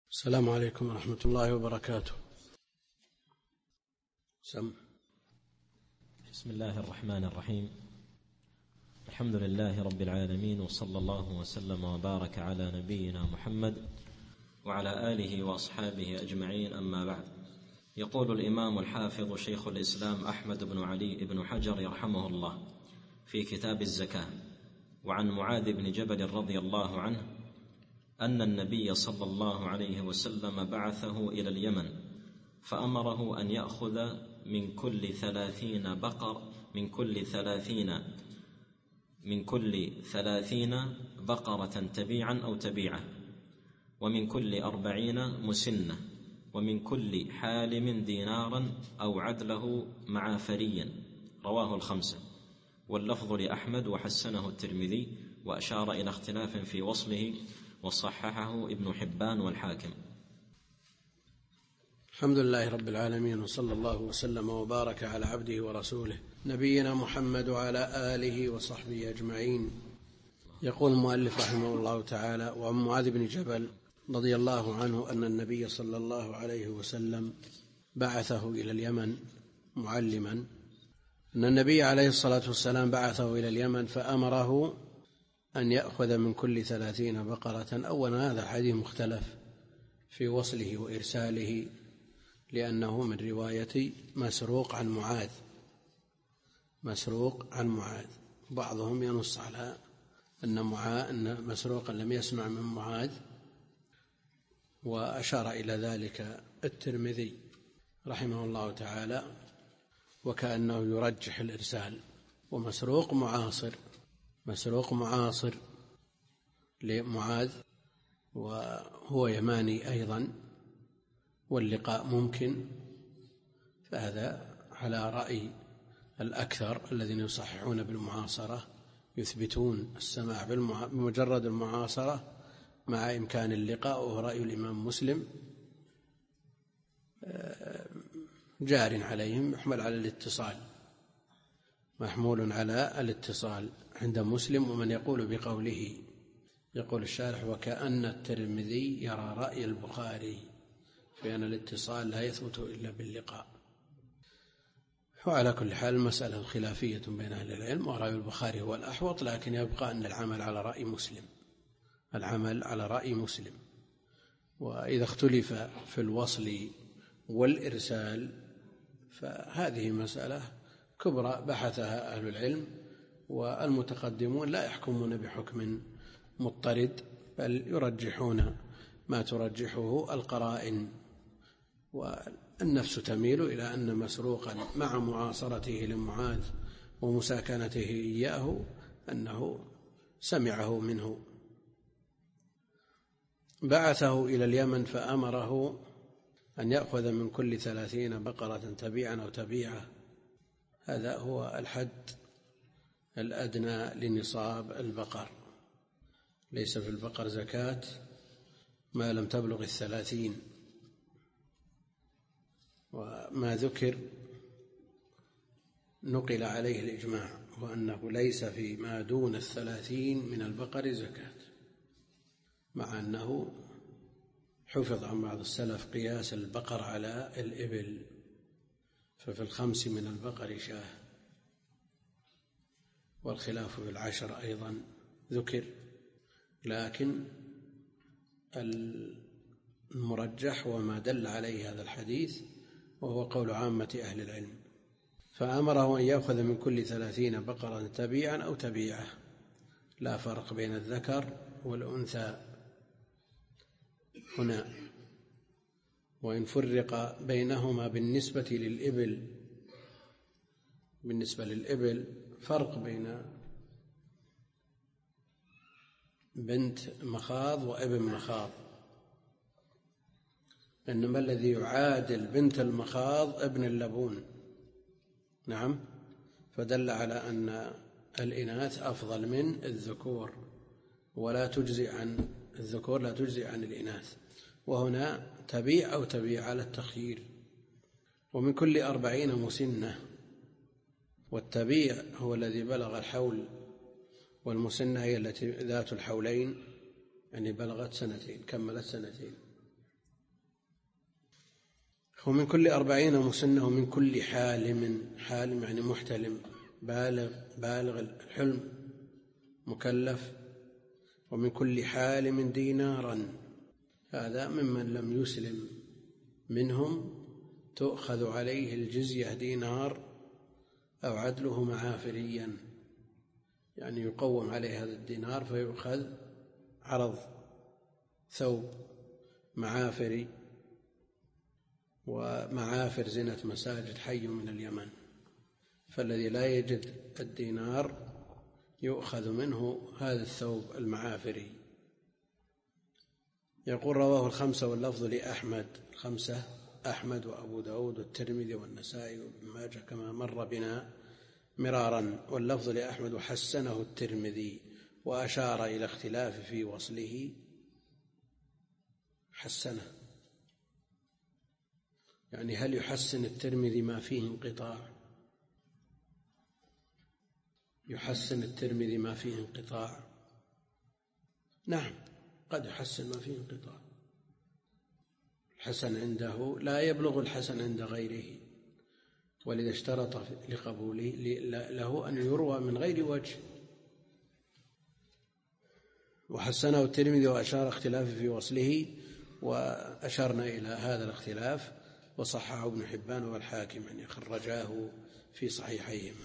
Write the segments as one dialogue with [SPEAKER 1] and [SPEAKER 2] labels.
[SPEAKER 1] السلام عليكم ورحمة الله وبركاته.
[SPEAKER 2] بسم الله الرحمن الرحيم. الحمد لله رب العالمين، وصلى الله وسلم وبارك على نبينا محمد وعلى آله وأصحابه أجمعين، أما بعد. يقول الإمام الحافظ شيخ الإسلام أحمد بن علي بن حجر يرحمه الله في كتاب الزكاة: وعن معاذ بن جبل رضي الله عنه أن النبي صلى الله عليه وسلم بعثه إلى اليمن فأمره أن يأخذ من كل 30 بقرة تبيعا أو تبيعة، ومن كل 40 مسنة، ومن كل حالم دينارا أو عدله مع فريا. رواه الخمسة، واللفظ لأحمد وحسنه الترمذي، وأشار إلى اختلاف في وصله وصححه ابن حبان والحاكم.
[SPEAKER 1] الحمد لله رب العالمين، وصلى الله وسلم وبارك على عبده ورسوله نبينا محمد وعلى آله وصحبه أجمعين. يقول المؤلف رحمه الله تعالى: وعن معاذ بن جبل رضي الله عنه أن النبي صلى الله عليه وسلم بعثه إلى اليمن معلما، أن النبي عليه الصلاة والسلام بعثه إلى اليمن فأمره أن يأخذ من كل 30 بقرة. أولا هذا حديث مختلف في وصله وإرساله، لأنه من رواية مسروق عن معاذ. بعضهم ينص على أن مسروقا لم يسمع من معاذ، وأشار إلى ذلك الترمذي رحمه الله تعالى، وكأنه يرجح الإرسال. ومسروق معاصر لمعاذ، وهو يماني أيضا، واللقاء ممكن، فهذا على رأي الأكثر الذين يصححون بالمعاصرة، يثبتون السماع بمجرد المعاصرة مع إمكان اللقاء، وهو رأي الإمام مسلم جار عليهم، محمول على الاتصال عند مسلم. ومن يقول بقوله، يقول الشارح: وكأن الترمذي يرى رأي البخاري في أن الاتصال لا يثبت إلا باللقاء. وعلى كل حال المسألة خلافية بين أهل العلم، ورأي البخاري هو الأحوط، لكن يبقى أن العمل على رأي مسلم. وإذا اختلف في الوصل والإرسال فهذه مسألة كبرى بحثها أهل العلم، والمتقدمون لا يحكمون بحكم مضطرد، بل يرجحون ما ترجحه القرائن. والنفس تميل إلى أن مسروقا مع معاصرته لمعاذ ومساكنته إياه أنه سمعه منه. بعثه إلى اليمن فأمره أن يأخذ من كل 30 بقرة تبيعا أو تبيعة. هذا هو الحد الأدنى لنصاب البقر. ليس في البقر زكاة ما لم تبلغ 30. وما ذكر نقل عليه الإجماع، وأنه ليس في ما دون 30 من البقر زكاة، مع أنه حفظ عن بعض السلف قياس البقر على الإبل، ففي 5 من البقر شاة. والخلاف في 10 أيضا ذكر، لكن المرجح وما دل عليه هذا الحديث، وهو قول عامة أهل العلم. فأمره أن يأخذ من كل 30 بقرة تبيعا أو تبيعة، لا فرق بين الذكر والأنثى هنا. وإن فرق بينهما بالنسبة للإبل فرق بين بنت مخاض وابن مخاض، إنما الذي يعادل بنت المخاض ابن اللبون. نعم، فدل على أن الإناث أفضل من الذكور، ولا تجزي عن الذكور، لا تجزي عن الإناث. وهنا تبيع أو تبيع على التخيير. ومن كل 40 مسنة، والتبيع هو الذي بلغ الحول، والمسنة هي التي ذات الحولين، يعني بلغت 2 كملت 2. ومن كل 40 مسنة ومن كل حالم، حالم يعني محتلم بالغ الحلم مكلف، ومن كل حالم دينارا، هذا ممن لم يسلم منهم تؤخذ عليه الجزية دينار أو عدله معافريا، يعني يقوم عليه هذا الدينار فيؤخذ عرض ثوب معافري، ومعافر زنة مساجد حي من اليمن، فالذي لا يجد الدينار يؤخذ منه هذا الثوب المعافري. يقول رواه الخمسة واللفظ لأحمد، الخمسة أحمد وأبو داود والترمذي والنسائي وابن ماجه كما مر بنا مرارا، واللفظ لأحمد وحسنه الترمذي وأشار إلى اختلاف في وصله. حسنه يعني هل يحسن الترمذي ما فيه انقطاع؟ يحسن الترمذي ما فيه انقطاع؟ نعم، قد يحسن ما فيه انقطاع. الحسن عنده لا يبلغ الحسن عند غيره، ولذا اشترط لقبوله له أن يروى من غير وجه. وحسنه الترمذي وأشار اختلاف في وصله، وأشرنا إلى هذا الاختلاف، وصححه ابن حبان والحاكم، يعني خرجاه في صحيحيهما.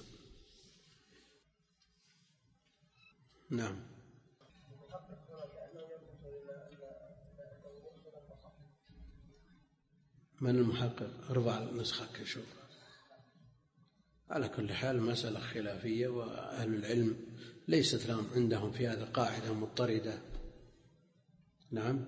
[SPEAKER 1] نعم. من المحقق؟ ارفع نسخك شوف. على كل حال مسألة خلافية، وأهل العلم ليست لهم عندهم في هذا قاعدة مضطردة. نعم،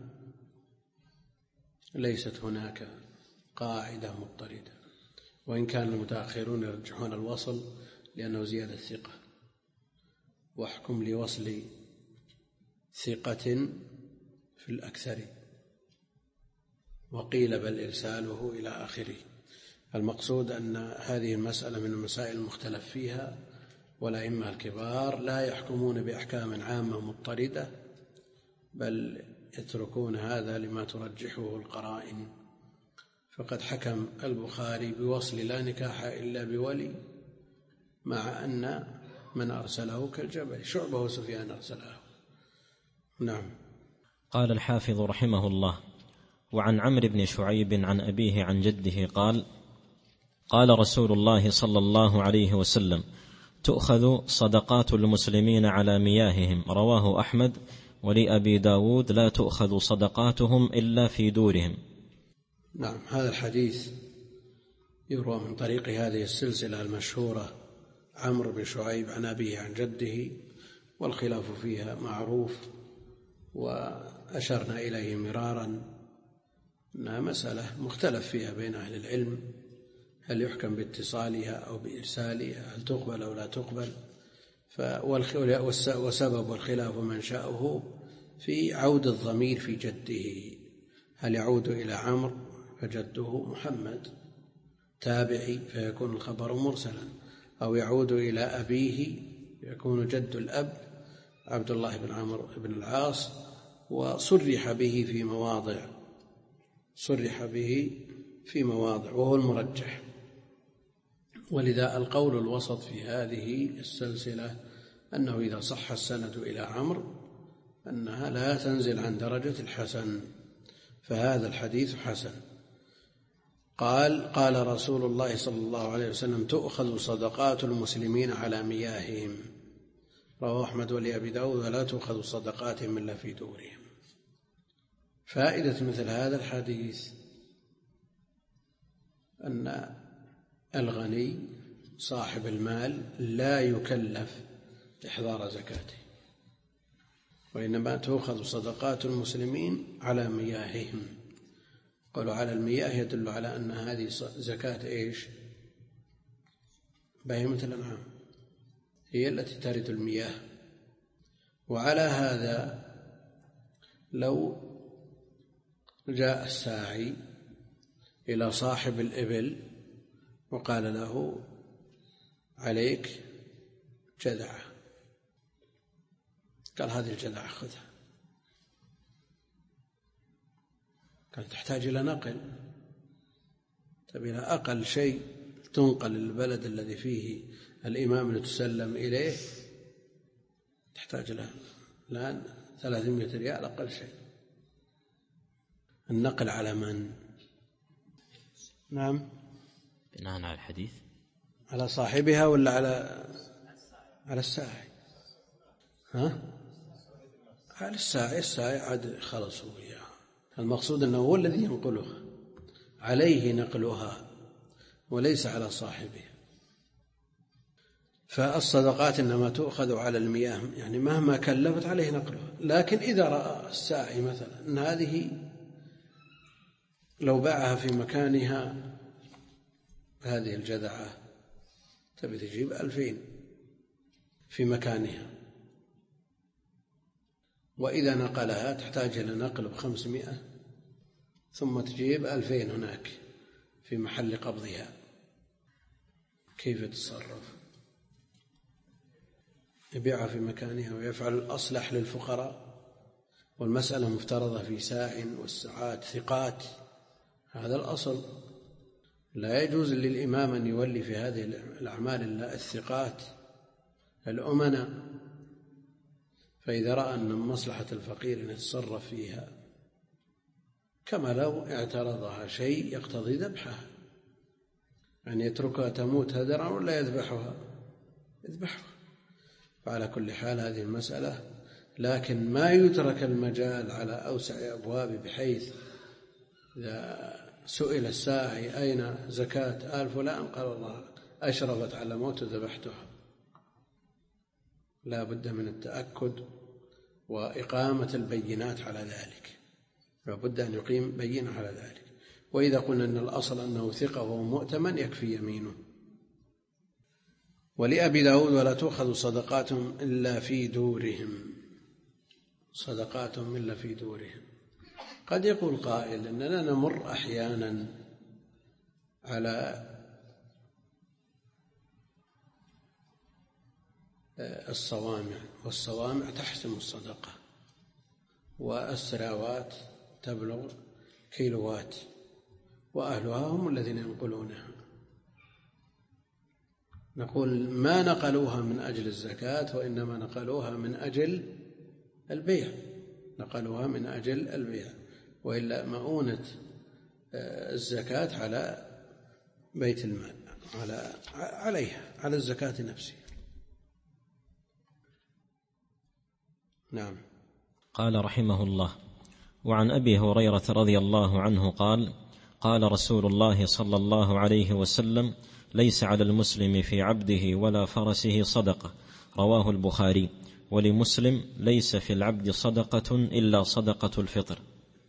[SPEAKER 1] ليست هناك قاعدة مضطردة، وإن كان المتأخرون يرجحون الوصل لأنه زيادة ثقة، واحكم لوصل ثقة في الأكثر، وقيل بل إرساله إلى آخره. المقصود أن هذه المسألة من المسائل المختلف فيها، والأئمة الكبار لا يحكمون بأحكام عامة مضطردة، بل يتركون هذا لما ترجحه القرائن. فقد حكم البخاري بوصل لا نكاح إلا بولي، مع أن من أرسله كالجبل، شعبة وسفيان أرسله. نعم.
[SPEAKER 2] قال الحافظ رحمه الله: وعن عمرو بن شعيب عن أبيه عن جده قال: قال رسول الله صلى الله عليه وسلم: تؤخذ صدقات المسلمين على مياههم. رواه أحمد ولأبي داود: لا تؤخذ صدقاتهم إلا في دورهم.
[SPEAKER 1] نعم، هذا الحديث يروى من طريق هذه السلسلة المشهورة عمرو بن شعيب عن أبيه عن جده، والخلاف فيها معروف، وأشرنا إليه مرارا أنها مسألة مختلف فيها بين أهل العلم، هل يحكم باتصالها أو بإرسالها، هل تقبل أو لا تقبل. وسبب الخلاف ومنشأه في عود الضمير في جده، هل يعود إلى عمرو فجده محمد تابعي فيكون الخبر مرسلا، أو يعود إلى أبيه يكون جد الأب عبد الله بن عمرو بن العاص، وصرح به في مواضع وهو المرجح. ولذا القول الوسط في هذه السلسلة أنه إذا صح السند إلى عمرو أنها لا تنزل عن درجة الحسن، فهذا الحديث حسن. قال رسول الله صلى الله عليه وسلم: تؤخذ صدقات المسلمين على مياههم. رواه أحمد ولأبي داود: ولا تؤخذ صدقاتهم إلا في دورهم. فائدة مثل هذا الحديث أن الغني صاحب المال لا يكلف إحضار زكاته، وإنما تؤخذ صدقات المسلمين على مياههم. قالوا على المياه يدل على أن هذه زكاة إيش؟ بهيمة الأنعام هي التي ترد المياه. وعلى هذا لو جاء الساعي إلى صاحب الإبل وقال له: عليك جذعة، قال: هذه الجذعة خذها، قال: تحتاج إلى نقل، تبي لها أقل شيء تنقل البلد الذي فيه الإمام لتسلم إليه تحتاج لها الآن 300 ريال أقل شيء. النقل على من؟ نعم،
[SPEAKER 2] بناء على الحديث
[SPEAKER 1] على صاحبها ولا على الساعي؟ على الساعي عاد خلص هو إياها. المقصود أنه هو الذي ينقلها، عليه نقلها وليس على صاحبها. فالصدقات إنما تؤخذ على المياه، يعني مهما كلفت عليه نقلها. لكن إذا رأى الساعي مثلا أن هذه لو باعها في مكانها هذه الجذعة تبي تجيب 2000 في مكانها، وإذا نقلها تحتاج إلى نقل 500، ثم تجيب 2000 هناك في محل قبضها، كيف تتصرف؟ يبيعها في مكانها ويفعل الأصلح للفقراء، والمسألة مفترضة في ساع والساعات ثقات، هذا الأصل. لا يجوز للإمام أن يولي في هذه الأعمال إلا الثقات الأمناء. فإذا رأى أن مصلحة الفقير أن يتصرف فيها، كما لو اعترضها شيء يقتضي ذبحها، يعني يتركها تموت هدرا ولا يذبحها؟ فعلى كل حال هذه المسألة، لكن ما يترك المجال على أوسع أبواب، بحيث إذا سئل الساعي أين زكاة آل فلان قال والله أشرفت على موت ذبحتها. لا بد من التأكد وإقامة البينات على ذلك، لا بد أن يقيم بينة على ذلك. وإذا قلنا أن الأصل أنه ثقة وهو مؤتمن يكفي يمينه. ولأبي داود ولا تؤخذ صدقاتهم إلا في دورهم، صدقاتهم إلا في دورهم. قد يقول قائل أننا نمر أحيانا على الصوامع، والصوامع تحسم الصدقة، والسراوات تبلغ كيلوات، وأهلها هم الذين ينقلونها. نقول ما نقلوها من أجل الزكاة، وإنما نقلوها من أجل البيع، نقلوها من أجل البيع، وإلا مؤونة الزكاة على بيت المال، عليها، على الزكاة نفسها. نعم.
[SPEAKER 2] قال رحمه الله: وعن أبي هريرة رضي الله عنه قال: قال رسول الله صلى الله عليه وسلم: ليس على المسلم في عبده ولا فرسه صدقة. رواه البخاري. ولمسلم: ليس في العبد صدقة إلا صدقة الفطر.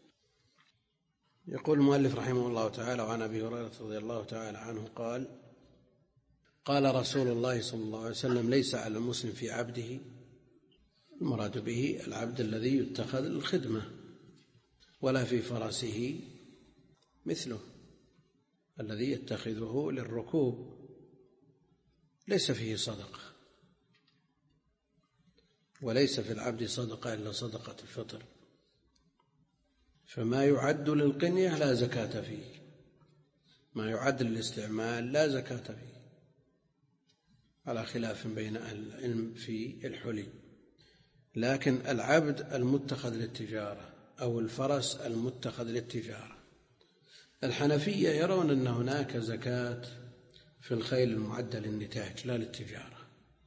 [SPEAKER 1] يقول المؤلف رحمه الله تعالى: وعن أبي هريرة رضي الله تعالى عنه قال: قال رسول الله صلى الله عليه وسلم: ليس على المسلم في عبده، المراد به العبد الذي يتخذ الخدمة، ولا في فرسه مثله الذي يتخذه للركوب، ليس فيه صدقة. وليس في العبد صدقة إلا صدقة الفطر، فما يعد للقنية لا زكاة فيه، ما يعد للاستعمال لا زكاة فيه، على خلاف بين أهل العلم في الحلي. لكن العبد المتخذ للتجارة أو الفرس المتخذ للتجارة، الحنفية يرون أن هناك زكاة في الخيل المعدة للنتاج لا للتجارة،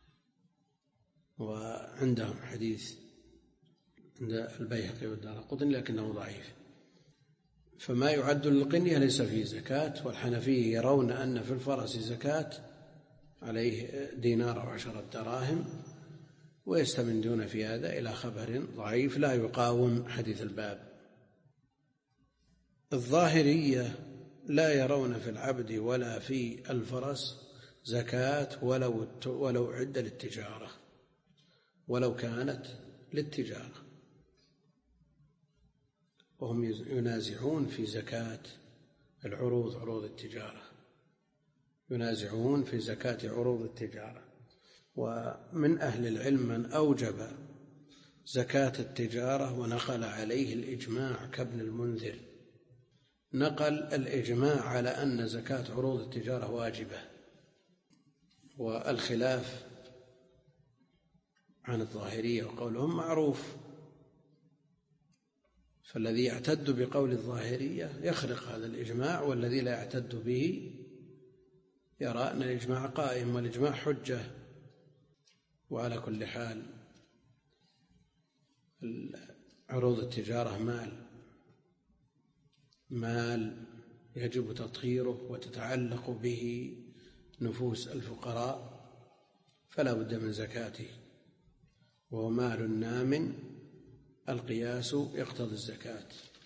[SPEAKER 1] وعندهم حديث عند البيهقي والدارقطني لكنه ضعيف. فما يعد للقنية ليس فيه زكاة، والحنفية يرون أن في الفرس زكاة عليه 1 دينار أو 10 دراهم، ويستندون في هذا إلى خبر ضعيف لا يقاوم حديث الباب. الظاهرية لا يرون في العبد ولا في الفرس زكاة ولو عد للتجارة، ولو كانت للتجارة، وهم ينازعون في زكاة العروض، عروض التجارة، ينازعون في زكاة عروض التجارة. ومن أهل العلم من أوجب زكاة التجارة ونقل عليه الإجماع كابن المنذر، نقل الإجماع على أن زكاة عروض التجارة واجبة، والخلاف عن الظاهرية وقولهم معروف، فالذي يعتد بقول الظاهرية يخرق هذا الإجماع، والذي لا يعتد به يرى أن الإجماع قائم، والإجماع حجة. وعلى كل حال عروض التجارة مال يجب تطهيره وتتعلق به نفوس الفقراء، فلا بد من زكاته، وهو مال نام القياس يقتضي الزكاة.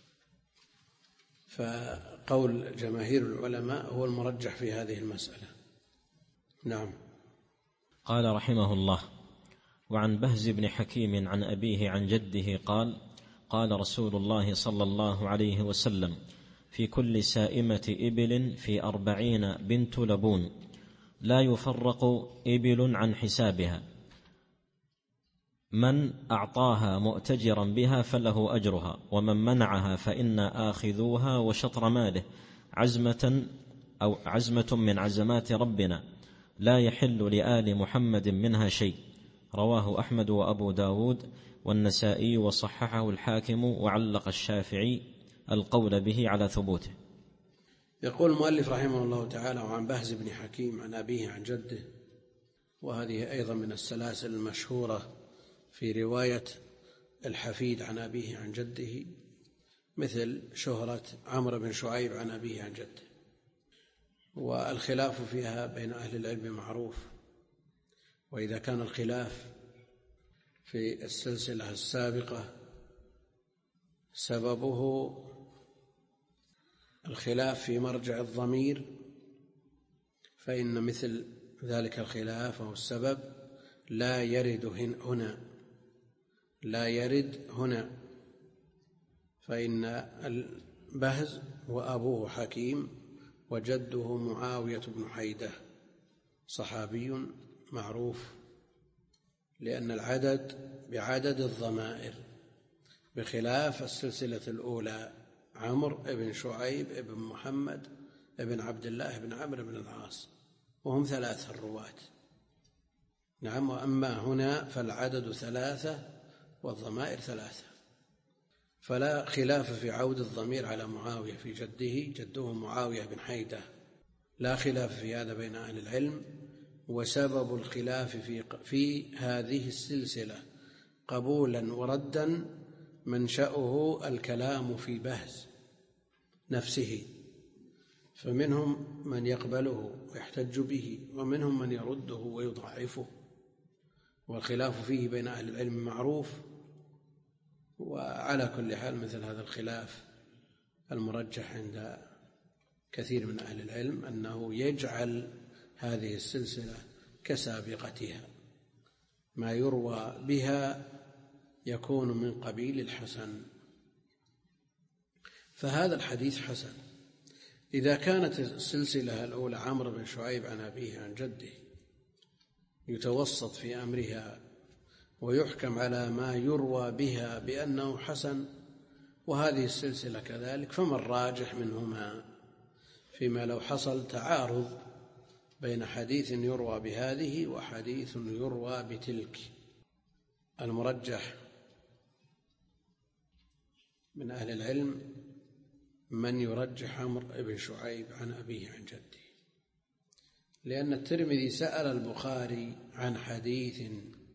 [SPEAKER 1] فقول جماهير العلماء هو المرجح في هذه المسألة. نعم.
[SPEAKER 2] قال رحمه الله: وعن بهز بن حكيم عن أبيه عن جده قال: قال رسول الله صلى الله عليه وسلم: في كل سائمة إبل في 40 بنت لبون، لا يفرق إبل عن حسابها، من أعطاها مؤتجرا بها فله أجرها، ومن منعها فإنا آخذوها وشطر ماله، عزمة من عزمات ربنا، لا يحل لآل محمد منها شيء. رواه أحمد وأبو داود والنسائي وصححه الحاكم، وعلق الشافعي القول به على ثبوته.
[SPEAKER 1] يقول المؤلف رحمه الله تعالى: وعن بهز بن حكيم عن أبيه عن جده، وهذه أيضا من السلاسل المشهورة في رواية الحفيد عن أبيه عن جده، مثل شهرة عمرو بن شعيب عن أبيه عن جده، والخلاف فيها بين أهل العلم معروف. وإذا كان الخلاف في السلسلة السابقة سببه الخلاف في مرجع الضمير، فإن مثل ذلك الخلاف أو السبب لا يرد هنا، فإن البهز وأبوه حكيم وجده معاوية بن حيدة، صحابي معروف، لأن العدد بعدد الضمائر، بخلاف السلسلة الأولى: عمرو بن شعيب بن محمد بن عبد الله بن عمرو بن العاص، وهم 3 الرواة. نعم. وأما هنا فالعدد 3 والضمائر 3، فلا خلاف في عود الضمير على معاوية في جده معاوية بن حيدة، لا خلاف في هذا بين أهل العلم. وسبب الخلاف في هذه السلسلة قبولا وردا منشأه الكلام في بهز نفسه، فمنهم من يقبله ويحتج به، ومنهم من يرده ويضعفه، والخلاف فيه بين أهل العلم معروف. وعلى كل حال مثل هذا الخلاف المرجح عند كثير من أهل العلم أنه يجعل هذه السلسلة كسابقتها، ما يروى بها يكون من قبيل الحسن، فهذا الحديث حسن. إذا كانت السلسلة الأولى عمرو بن شعيب عن أبيه عن جده يتوسط في أمرها ويحكم على ما يروى بها بأنه حسن، وهذه السلسلة كذلك، فما الراجح منهما فيما لو حصل تعارض بين حديث يروى بهذه وحديث يروى بتلك؟ المرجح من أهل العلم من يرجح عمرو بن شعيب عن أبيه عن جده، لأن الترمذي سأل البخاري عن حديث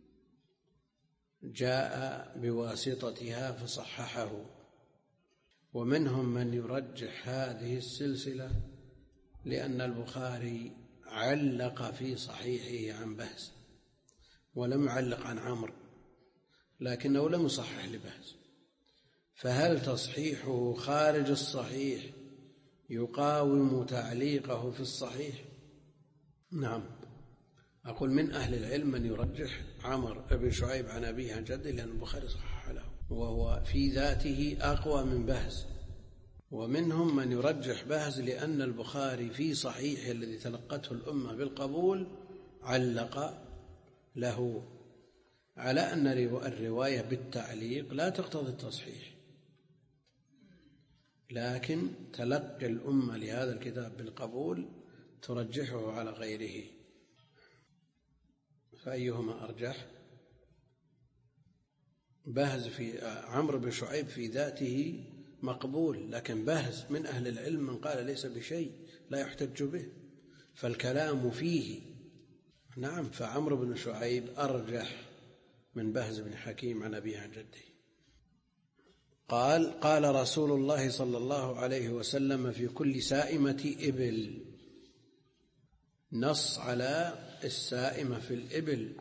[SPEAKER 1] جاء بواسطتها فصححه، ومنهم من يرجح هذه السلسلة لأن البخاري علق في صحيحه عن بهز ولم يعلق عن عمرو، لكنه لم يصحح لبهز، فهل تصحيحه خارج الصحيح يقاوم تعليقه في الصحيح؟ نعم. أقول من أهل العلم من يرجح عمرو بن شعيب عن أبيه عن جده لأن البخاري صحح له، وهو في ذاته أقوى من بهز. ومنهم من يرجح بهز لأن البخاري في صحيحه الذي تلقته الأمة بالقبول علق له، على أن الرواية بالتعليق لا تقتضي التصحيح، لكن تلقي الأمة لهذا الكتاب بالقبول ترجحه على غيره، فأيهما أرجح؟ بهز في عمرو بن شعيب في ذاته مقبول، لكن بهز من أهل العلم من قال ليس بشيء لا يحتج به، فالكلام فيه. نعم، فعمرو بن شعيب أرجح من بهز بن حكيم عن أبيه عن جده. قال رسول الله صلى الله عليه وسلم في كل سائمة إبل، نص على السائمة في الإبل،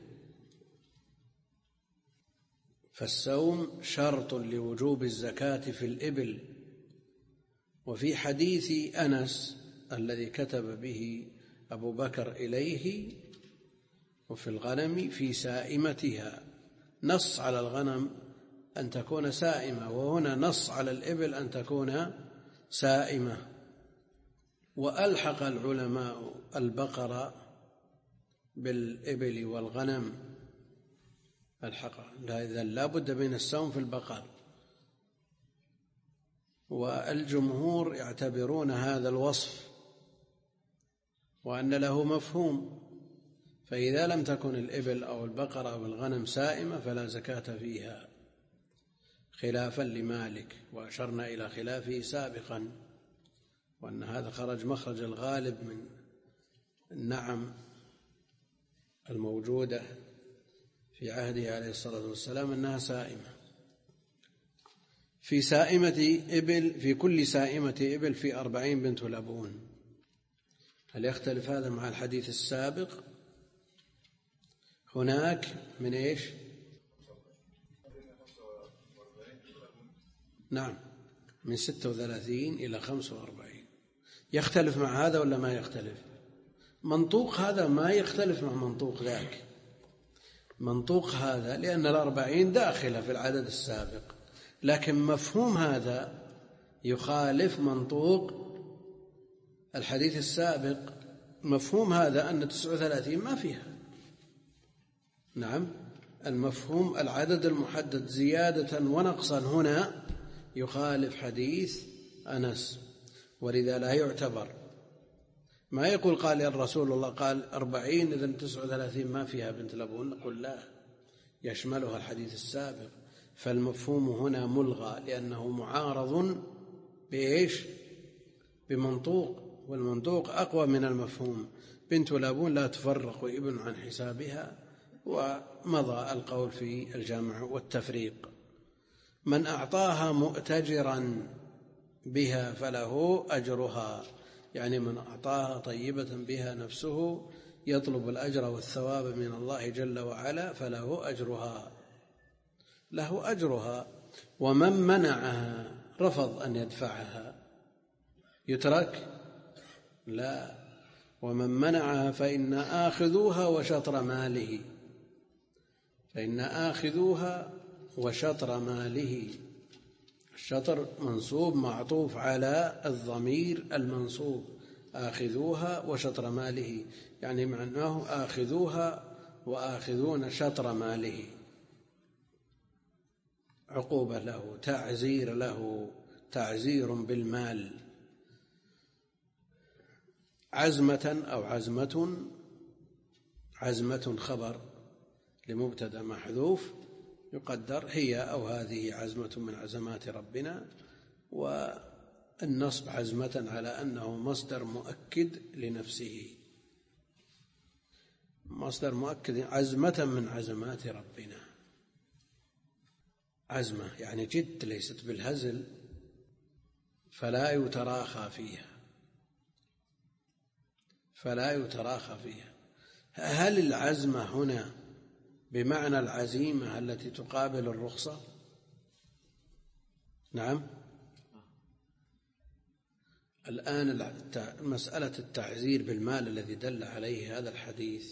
[SPEAKER 1] فالسوم شرط لوجوب الزكاة في الإبل. وفي حديث أنس الذي كتب به أبو بكر إليه وفي الغنم في سائمتها، نص على الغنم أن تكون سائمة، وهنا نص على الإبل أن تكون سائمة. وألحق العلماء البقر بالإبل والغنم، إذن لا بد من السوم في البقر. والجمهور يعتبرون هذا الوصف وأن له مفهوم، فإذا لم تكن الإبل أو البقرة أو الغنم سائمة فلا زكاة فيها، خلافا لمالك، وأشرنا إلى خلافه سابقا، وأن هذا خرج مخرج الغالب من النعم الموجودة في عهده عليه الصلاة والسلام أنها سائمة. في سائمة إبل، في كل سائمة إبل في 40 بنت لبون. هل يختلف هذا مع الحديث السابق؟ هناك من إيش؟ نعم، من 36 إلى 45. يختلف مع هذا ولا ما يختلف؟ منطوق هذا ما يختلف مع منطوق ذاك، منطوق هذا لأن 40 داخلة في العدد السابق، لكن مفهوم هذا يخالف منطوق الحديث السابق. مفهوم هذا أن 39 ما فيها. نعم، المفهوم العدد المحدد زيادة ونقصا هنا يخالف حديث أنس، ولذا لا يعتبر. ما يقول قال يا رسول الله قال 40 إذن 39 ما فيها بنت لبون، نقول لا، يشملها الحديث السابق. فالمفهوم هنا ملغى لأنه معارض بإيش؟ بمنطوق، والمنطوق أقوى من المفهوم. بنت لبون لا تفرق ابن عن حسابها، ومضى القول في الجمع والتفريق. من أعطاها مؤتجرا بها فله أجرها، يعني من أعطاها طيبة بها نفسه يطلب الأجر والثواب من الله جل وعلا فله أجرها، له أجرها. ومن منعها رفض أن يدفعها يترك؟ لا، ومن منعها فإن آخذوها وشطر ماله، فإن آخذوها وشطر ماله. الشطر منصوب معطوف على الضمير المنصوب، آخذوها وشطر ماله، يعني معناه آخذوها وآخذون شطر ماله، عقوبة له، تعزير له، تعزير بالمال. عزمة أو عزمة خبر لمبتدأ محذوف يقدر هي أو هذه عزمة من عزمات ربنا، والنصب عزمة على أنه مصدر مؤكد لنفسه، مصدر مؤكد، عزمة من عزمات ربنا. عزمة يعني جد، ليست بالهزل، فلا يتراخى فيها، فلا يتراخى فيها. هل العزمة هنا بمعنى العزيمة التي تقابل الرخصة؟ نعم. الآن مسألة التعزير بالمال الذي دل عليه هذا الحديث،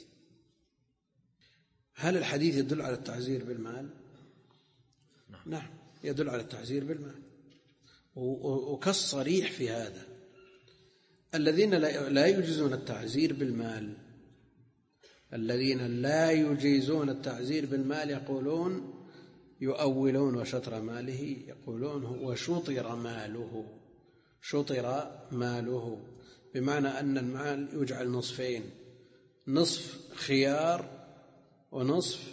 [SPEAKER 1] هل الحديث يدل على التعزير بالمال؟ نعم، يدل على التعزير بالمال، وكالصريح في هذا. الذين لا يجيزون التعزير بالمال، الذين لا يجيزون التعزير بالمال يقولون، يؤولون وشطر ماله، يقولون وشطر ماله، شطر ماله، بمعنى أن المال يجعل نصفين، نصف خيار ونصف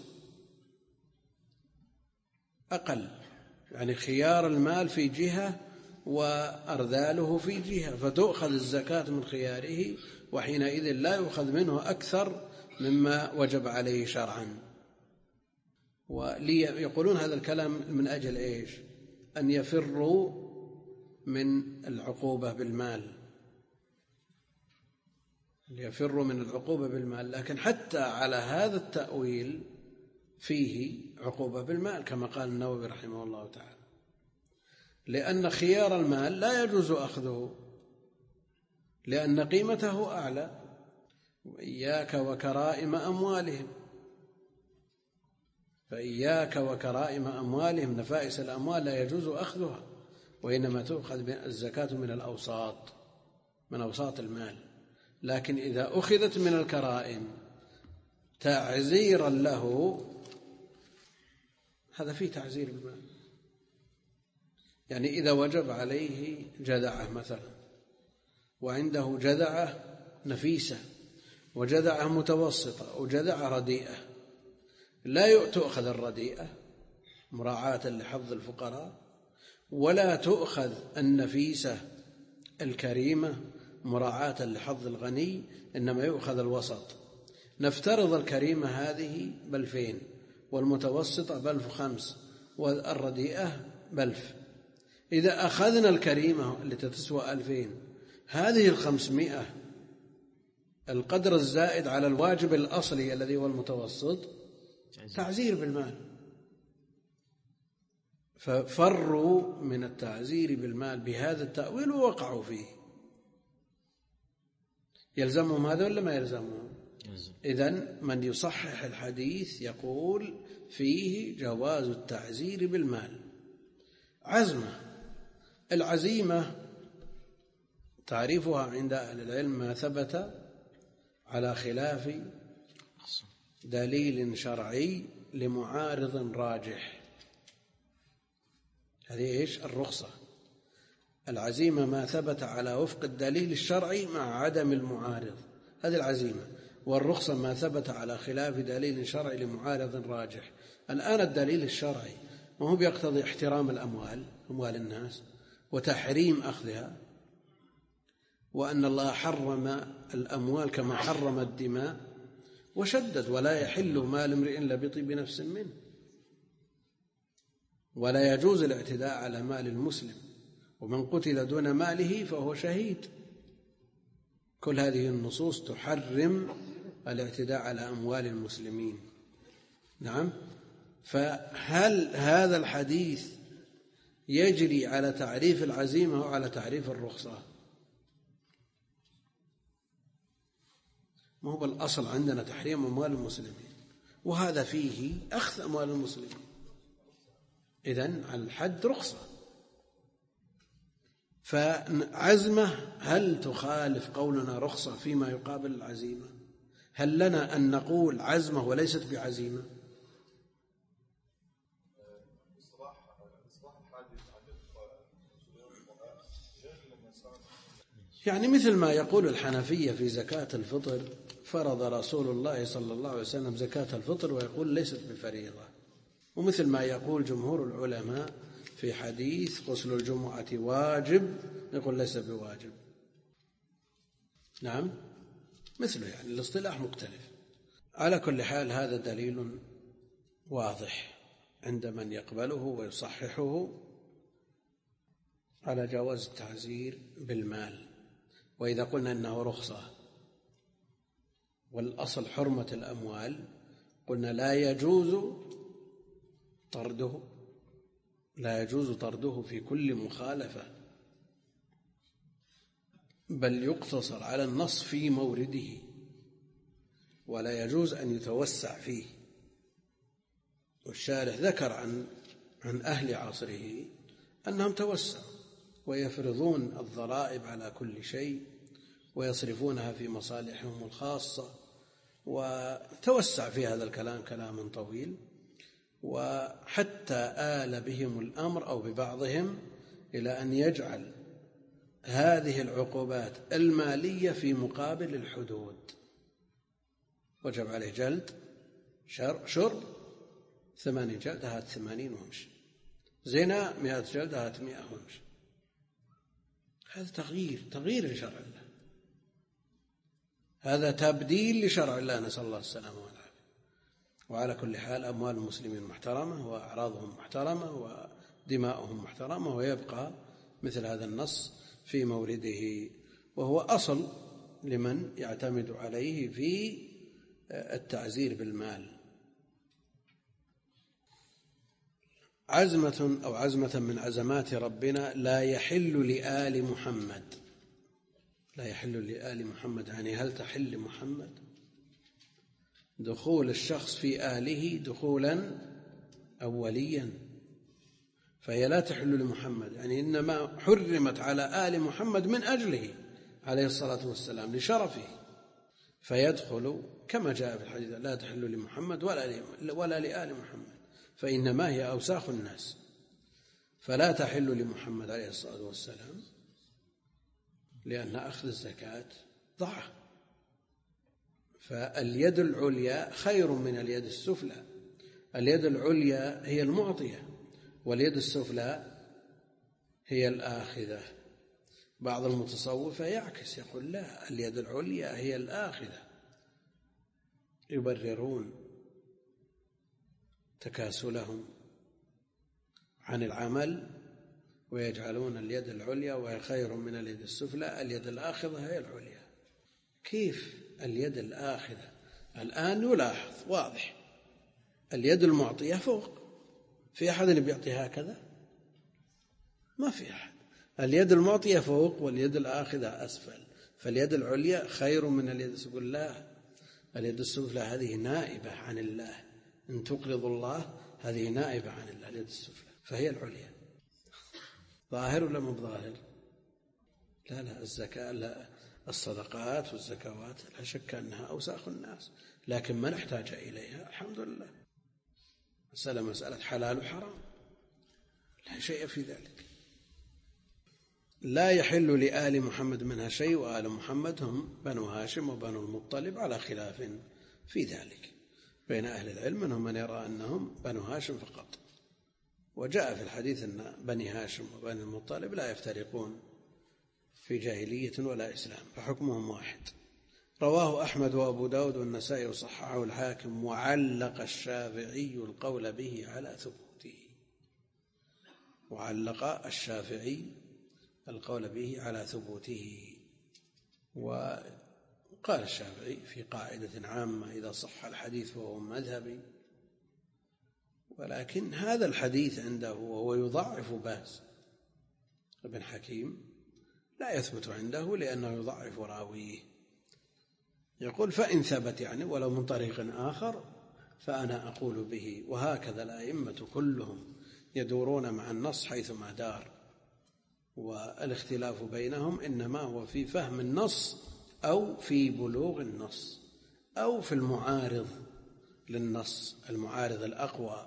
[SPEAKER 1] أقل، يعني خيار المال في جهة وأرذاله في جهة، فتؤخذ الزكاة من خياره، وحينئذ لا يؤخذ منه أكثر مما وجب عليه شرعا. ويقولون هذا الكلام من أجل إيش؟ أن يفروا من العقوبة بالمال، يفروا من العقوبة بالمال. لكن حتى على هذا التأويل فيه عقوبة بالمال كما قال النووي رحمه الله تعالى، لأن خيار المال لا يجوز أخذه لأن قيمته أعلى. وإياك وكرائم أموالهم، فإياك وكرائم أموالهم، نفائس الأموال لا يجوز أخذها، وإنما تؤخذ الزكاة من الأوساط، من أوساط المال. لكن إذا أخذت من الكرائم تعزيرا له، هذا فيه تعزير المال. يعني إذا وجب عليه جذعة مثلا، وعنده جذعة نفيسة وجذعة متوسطة وجذعة رديئة، لا تؤخذ الرديئة مراعاة لحظ الفقراء، ولا تؤخذ النفيسة الكريمة مراعاة لحظ الغني، إنما يؤخذ الوسط. نفترض الكريمة هذه ب2000 والمتوسطة ب1500 والرديئة ب1000. إذا أخذنا الكريمة التي تسوى 2000، هذه 500 القدر الزائد على الواجب الأصلي الذي هو المتوسط تعزير بالمال. ففروا من التعزير بالمال بهذا التأويل ووقعوا فيه. يلزمهم هذا ولا ما يلزمهم؟ إذن من يصحح الحديث يقول فيه جواز التعزير بالمال. عزمة، العزيمة تعريفها عند أهل العلم ما ثبت على خلاف دليل شرعي لمعارض راجح. هذه إيش؟ الرخصة. العزيمة ما ثبت على وفق الدليل الشرعي مع عدم المعارض، هذه العزيمة. والرخصة ما ثبت على خلاف دليل شرعي لمعارض راجح. الآن الدليل الشرعي ما هو بيقتضي احترام الأموال، أموال الناس، وتحريم أخذها، وأن الله حرم الأموال كما حرم الدماء، وشدد ولا يحل مال امرئ إلا بطيب نفس منه، ولا يجوز الاعتداء على مال المسلم، ومن قتل دون ماله فهو شهيد. كل هذه النصوص تحرم الاعتداء على أموال المسلمين. نعم. فهل هذا الحديث يجري على تعريف العزيمة وعلى تعريف الرخصة؟ ما هو الأصل عندنا تحريم أموال المسلمين، وهذا فيه أخذ أموال المسلمين. إذن على الحد رخصة. فعزمة هل تخالف قولنا رخصة فيما يقابل العزيمة؟ هل لنا أن نقول عزمة وليست بعزيمة؟ يعني مثل ما يقول الحنفية في زكاة الفطر: فرض رسول الله صلى الله عليه وسلم زكاة الفطر، ويقول ليست بفريضة. ومثل ما يقول جمهور العلماء في حديث غسل الجمعة واجب، يقول ليس بواجب. نعم، مثله، يعني الاصطلاح مختلف. على كل حال هذا دليل واضح عند من يقبله ويصححه على جواز التعزير بالمال. وإذا قلنا إنه رخصة والأصل حرمة الأموال، قلنا لا يجوز طرده في كل مخالفة، بل يقتصر على النص في مورده، ولا يجوز أن يتوسع فيه. والشارح ذكر عن أهل عصره أنهم توسعوا ويفرضون الضرائب على كل شيء ويصرفونها في مصالحهم الخاصة، وتوسع في هذا الكلام كلاما طويل، وحتى آل بهم الأمر أو ببعضهم إلى أن يجعل هذه العقوبات المالية في مقابل الحدود، وجب عليه جلد شرب 80 جلدة، هات 80 وامشي. زنا 100 جلدة، هات 100 وامشي. هذا تغيير لشرع الله، هذا تبديل لشرع الله، نسأل الله السلامة والعافية. وعلى كل حال أموال المسلمين محترمة، وأعراضهم محترمة، ودماؤهم محترمة، ويبقى مثل هذا النص في مورده، وهو أصل لمن يعتمد عليه في التعزير بالمال. عزمة من عزمات ربنا: لا يحل لآل محمد. لا يحل لآل محمد، يعني هل تحل محمد؟ دخول الشخص في آله دخولا أوليا، فهي لا تحل لمحمد، يعني إنما حرمت على آل محمد من أجله عليه الصلاة والسلام لشرفه، فيدخل كما جاء في الحديث: لا تحل لمحمد ولا لآل محمد، فإنما هي أوساخ الناس، فلا تحل لمحمد عليه الصلاة والسلام، لأن أخذ الزكاة ضعف. فاليد العليا خير من اليد السفلى. اليد العليا هي المعطية، واليد السفلى هي الآخذة. بعض المتصوفة يعكس، يقول: لا، اليد العليا هي الآخذة. يبررون تكاسلهم عن العمل ويجعلون اليد العليا وهي خير من اليد السفلى، اليد الآخذة هي العليا. كيف اليد الآخذة؟ الآن يلاحظ واضح اليد المعطية فوق، في أحد اللي بيعطي هكذا؟ ما في أحد. اليد المعطية فوق واليد الآخذة أسفل، فاليد العليا خير من اليد السفلى. لا، اليد السفلى هذه نائبة عن الله، إن تقرض الله هذه نائبة عن الله اليد السفلى، فهي العليا. ظاهر ولا مو بظاهر؟ لا، الزكاة، لا، الصدقات والزكوات لا شك أنها أوساخ الناس، لكن من احتاج إليها الحمد لله. مسألة حلال وحرام، لا شيء في ذلك. لا يحل لآل محمد منها شيء، وآل محمد هم بنو هاشم وبنو المطلب، على خلاف في ذلك بين أهل العلم، منهم من يرى أنهم بنو هاشم فقط، وجاء في الحديث أن بني هاشم وبني المطلب لا يفترقون في جاهلية ولا إسلام، فحكمهم واحد. رواه أحمد وأبو داود والنسائي وصححه الحاكم، وعلق الشافعي القول به على ثبوته. وعلق الشافعي القول به على ثبوته، وقال الشافعي في قاعدة عامة: إذا صح الحديث فهو مذهبي. ولكن هذا الحديث عنده وهو يضعف باز ابن حكيم لا يثبت عنده، لأنه يضعف راويه. يقول: فإن ثبت، يعني ولو من طريق آخر، فأنا أقول به. وهكذا الأئمة كلهم يدورون مع النص حيثما دار، والاختلاف بينهم إنما هو في فهم النص أو في بلوغ النص أو في المعارض للنص، المعارض الأقوى.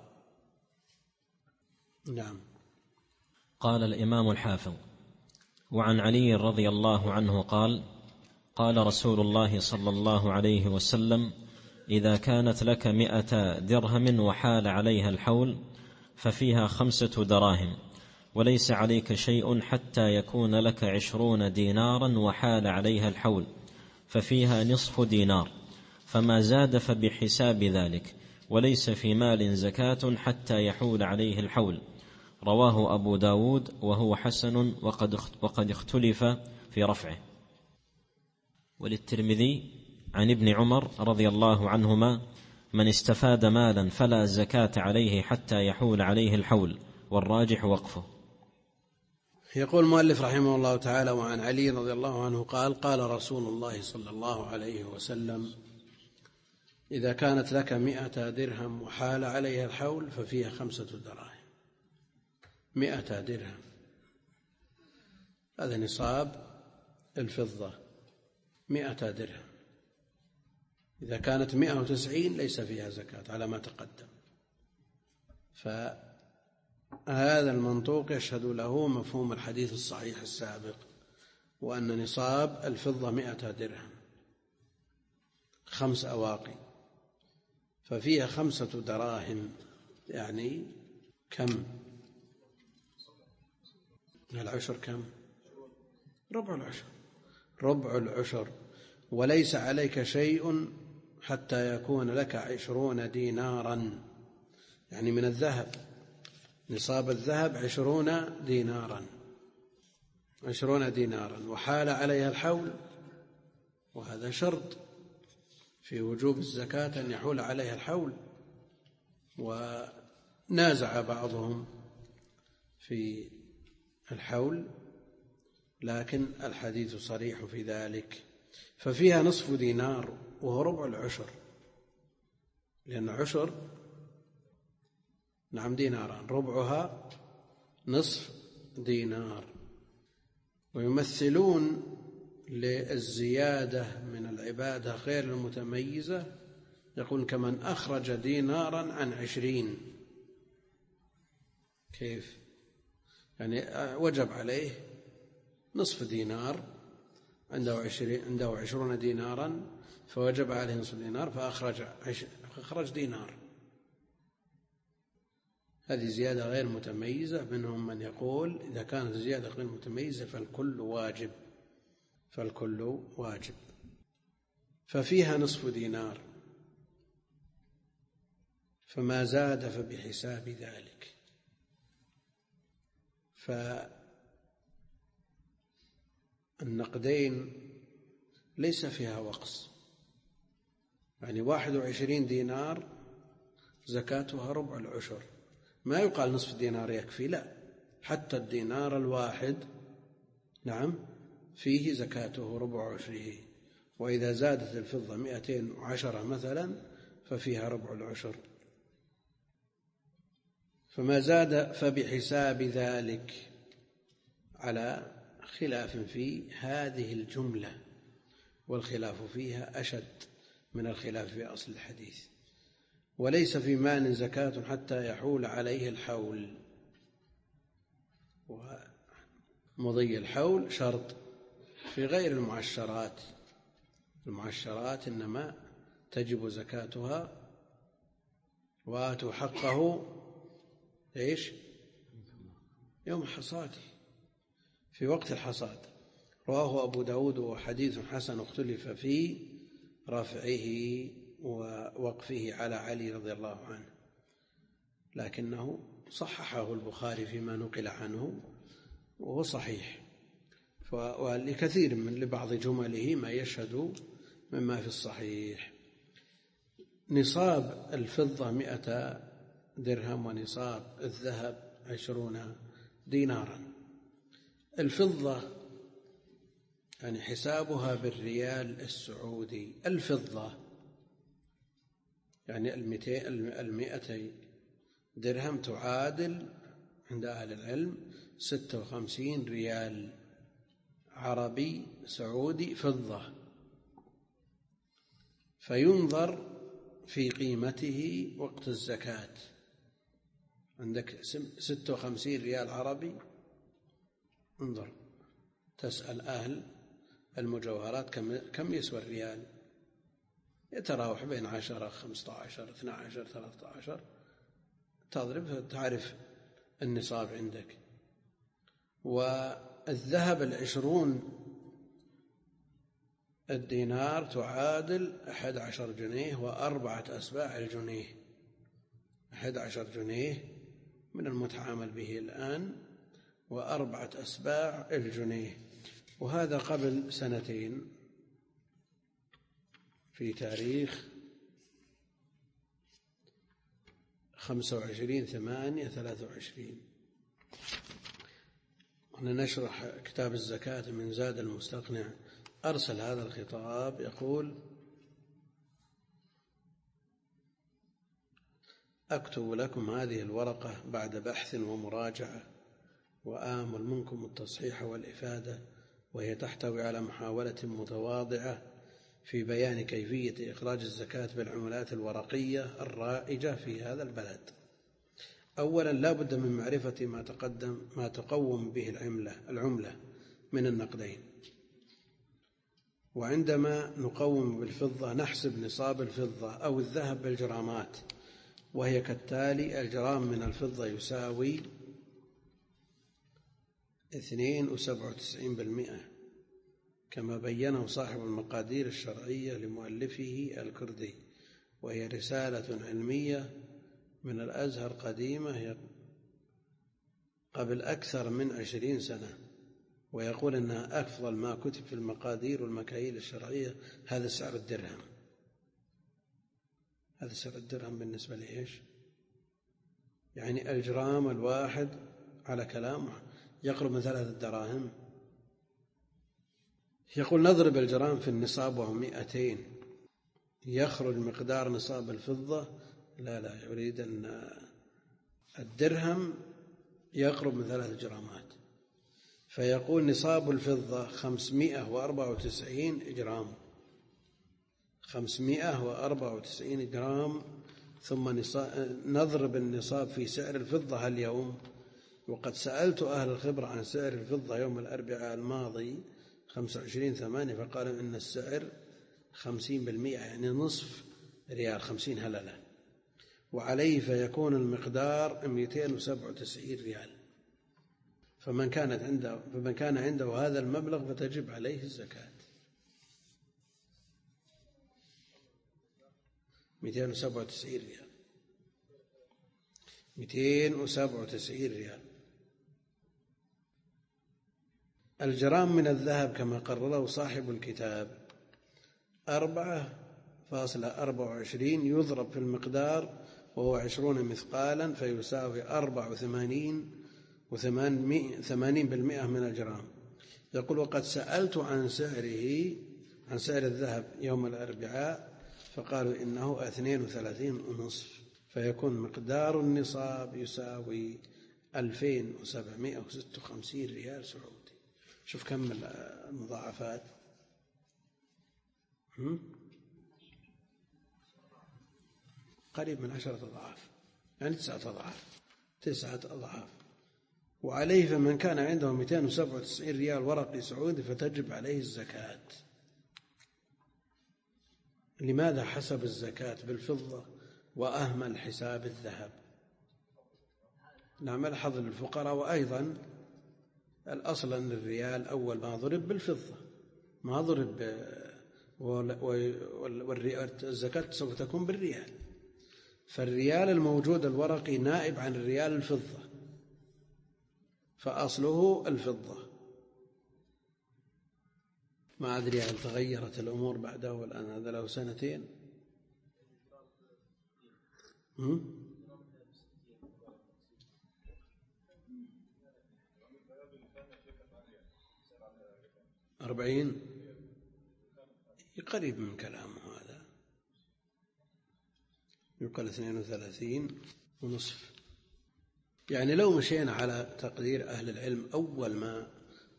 [SPEAKER 1] نعم.
[SPEAKER 2] قال الإمام الحافظ: وعن علي رضي الله عنه قال: قال رسول الله صلى الله عليه وسلم: إذا كانت لك 100 درهم وحال عليها الحول ففيها 5 دراهم، وليس عليك شيء حتى يكون لك 20 دينارا وحال عليها الحول ففيها نصف دينار، فما زاد فبحساب ذلك، وليس في مال زكاة حتى يحول عليه الحول. رواه أبو داود وهو حسن، وقد اختلف في رفعه. وللترمذي عن ابن عمر رضي الله عنهما: من استفاد مالا فلا زكاة عليه حتى يحول عليه الحول، والراجح وقفه.
[SPEAKER 1] يقول المؤلف رحمه الله تعالى: وعن علي رضي الله عنه قال: قال رسول الله صلى الله عليه وسلم: إذا كانت لك 100 درهم وحال عليها الحول ففيها 5 دراهم. 100 درهم هذا نصاب الفضة، 100 درهم. إذا كانت 190 ليس فيها زكاة على ما تقدم. فهذا المنطوق يشهد له مفهوم الحديث الصحيح السابق: وأن نصاب الفضة 100 درهم 5 أواقي، ففيها 5 دراهم، يعني كم؟ العشر كم؟ ربع العشر. وليس عليك شيء حتى يكون لك 20 دينارا، يعني من الذهب، نصاب الذهب 20 دينارا، 20 دينارا، وحال عليها الحول، وهذا شرط في وجوب الزكاة أن يحول عليها الحول. ونازع بعضهم في الحول، لكن الحديث صريح في ذلك. ففيها نصف دينار وهو ربع العشر، لأن عشر نعم ديناران، ربعها نصف دينار. ويمثلون للزيادة من العبادة غير المتميزة، يقول كمن أخرج دينارا عن 20. كيف؟ يعني وجب عليه نصف دينار، عنده 20 دينارا، فوجب عليه نصف دينار فأخرج دينار. هذه زيادة غير متميزة. منهم من يقول إذا كانت زيادة غير متميزة فالكل واجب. ففيها نصف دينار، فما زاد فبحساب ذلك. فالنقدين ليس فيها وقص، يعني 21 دينار زكاتها ربع العشر، ما يقال نصف دينار يكفي، لا، حتى الدينار الواحد نعم فيه زكاته ربع عشره. وإذا زادت الفضة 210 مثلا ففيها ربع العشر. فما زاد فبحساب ذلك، على خلاف في هذه الجملة، والخلاف فيها أشد من الخلاف في أصل الحديث. وليس في مال زكاة حتى يحول عليه الحول، ومضي الحول شرط في غير المعشرات. المعشرات إنما تجب زكاتها وآتوا حقه إيش؟ يوم حصاده، في وقت الحصاد. رواه أبو داود وحديث حسن، اختلف في رفعه ووقفه على علي رضي الله عنه، لكنه صححه البخاري فيما نقل عنه وهو صحيح، ولكثير لبعض جمله ما يشهد مما في الصحيح. نصاب الفضة 100 درهم، ونصاب الذهب 20 دينارا. الفضة يعني حسابها بالريال السعودي. الفضة يعني 200 درهم تعادل عند أهل العلم 56 ريال عربي سعودي فضة. فينظر في قيمته وقت الزكاة. عندك 56 ريال عربي، انظر تسأل أهل المجوهرات كم يسوى الريال، يتراوح بين 10 15 12 13، تضرب تعرف النصاب عندك. والذهب 20 الدينار تعادل 11 جنيه و4 أسباع الجنيه. 11 جنيه من المتعامل به الآن، و4 أسباع الجنيه. وهذا قبل 2 في تاريخ 25/8/23. نشرح كتاب الزكاة من زاد المستقنع. أرسل هذا الخطاب يقول: أكتب لكم هذه الورقة بعد بحث ومراجعة، وآمل منكم التصحيح والإفادة، وهي تحتوي على محاولة متواضعة في بيان كيفية إخراج الزكاة بالعملات الورقية الرائجة في هذا البلد. أولا، لا بد من معرفة ما تقوم به العملة، من النقدين. وعندما نقوم بالفضة نحسب نصاب الفضة أو الذهب بالجرامات، وهي كالتالي: الجرام من الفضة يساوي 2.97%، كما بينه صاحب المقادير الشرعية لمؤلفه الكردي، وهي رسالة علمية من الأزهر قديمة قبل أكثر من 20 سنة، ويقول أنها أفضل ما كتب في المقادير والمكاييل الشرعية. هذا سعر الدرهم. هذا سعر الدرهم بالنسبة لإيش؟ يعني الجرام الواحد على كلامه يقرب من 3 دراهم. يقول: نضرب الجرام في النصاب وهو 200، يخرج مقدار نصاب الفضة. لا، يريد أن الدرهم يقرب من 3 جرامات، فيقول نصاب الفضة 594 جرام. 594 جرام. ثم نضرب النصاب في سعر الفضة اليوم. وقد سألت أهل الخبرة عن سعر الفضة يوم الأربعاء الماضي 25/8، فقالوا إن السعر 50%، يعني نصف ريال، 50 هللة، وعليه فيكون المقدار 297 ريال. فمن كان عنده هذا المبلغ فتجب عليه الزكاة. 297 ريال. 297 ريال. الجرام من الذهب كما قرره صاحب الكتاب 4.24 يضرب في المقدار وهو 20 مثقالا، فيساوي 84.80% من الجرام. يقول: وقد سألت عن سعر الذهب يوم الأربعاء، فقالوا إنه 32.5، فيكون مقدار النصاب يساوي 2756 ريال سعودي. شوف كم المضاعفات. قريب من 10 أضعاف، يعني 9 أضعاف. وعليه فمن كان عنده 297 ريال ورقي سعودي فتجب عليه الزكاة. لماذا حسب الزكاة بالفضة وأهمل حساب الذهب؟ نعمل حظ للفقراء. وأيضا الأصل أن الريال أول ما ضرب بالفضة، ما ضرب، والزكاة سوف تكون بالريال، فالريال الموجود الورقي نائب عن الريال الفضة، فأصله الفضة. ما أدري هل تغيرت الأمور بعده، والآن هذا له 2 سنين. أربعين قريب من كلامه هذا. يقال 32.5. يعني لو مشينا على تقدير أهل العلم، أول ما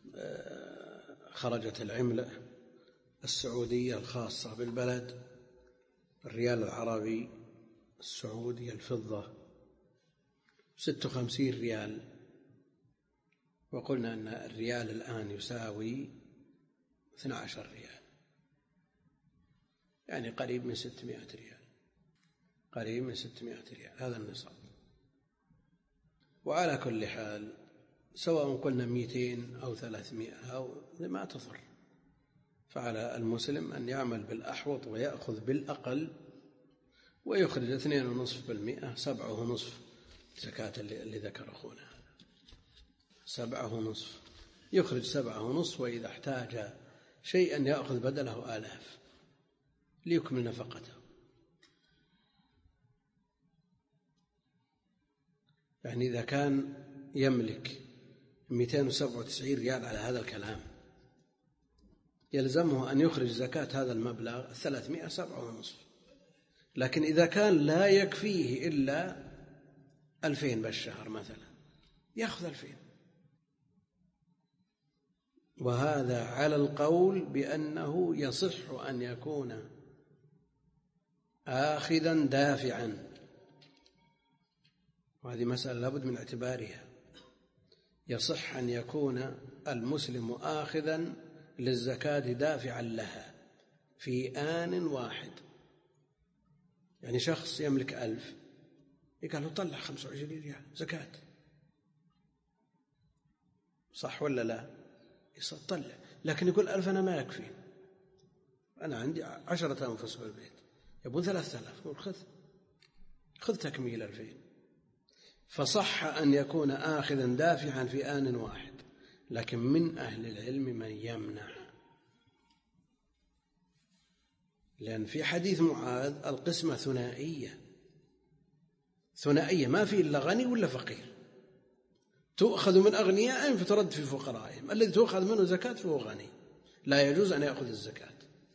[SPEAKER 1] خرجت العملة السعودية الخاصة بالبلد، الريال العربي السعودي الفضة 56 ريال، وقلنا أن الريال الآن يساوي 12 ريال، يعني قريب من 600 ريال. قريب من 600 ريال هذا النصاب. وعلى كل حال سواء قلنا 200 أو 300 أو ما تضر، فعلى المسلم أن يعمل بالأحوط ويأخذ بالأقل ويخرج 2.5%، 7.5 زكاة اللي ذكر أخونا هذا 7.5، يخرج 7.5، وإذا احتاج شيئا يأخذ بدله 1000 ليكمل نفقته. يعني إذا كان يملك 297 ريال على هذا الكلام، يلزمه أن يخرج زكاة هذا المبلغ 307.5. لكن إذا كان لا يكفيه إلا 2000 بالشهر مثلا، يأخذ 2000. وهذا على القول بأنه يصح أن يكون آخذا دافعا، وهذه مسألة لابد من اعتبارها. يصح أن يكون المسلم آخذا للزكاة دافعا لها في آن واحد. يعني شخص يملك 1000 يقال له طلع 25 ريال زكاة، صح ولا لا؟ يطلع، لكن يقول 1000 أنا ما يكفي، أنا عندي 10 أنفس في البيت يبون 3000، يقول خذ تكميل 2000. فصح أن يكون آخذا دافعا في آن واحد، لكن من أهل العلم من يمنع، لأن في حديث معاذ القسمة ثنائية ما في إلا غني ولا فقير، تؤخذ من أغنيائهم فترد في فقرائهم، الذي تؤخذ منه زكاة فهو غني، لا يجوز أن يأخذ الزكاة.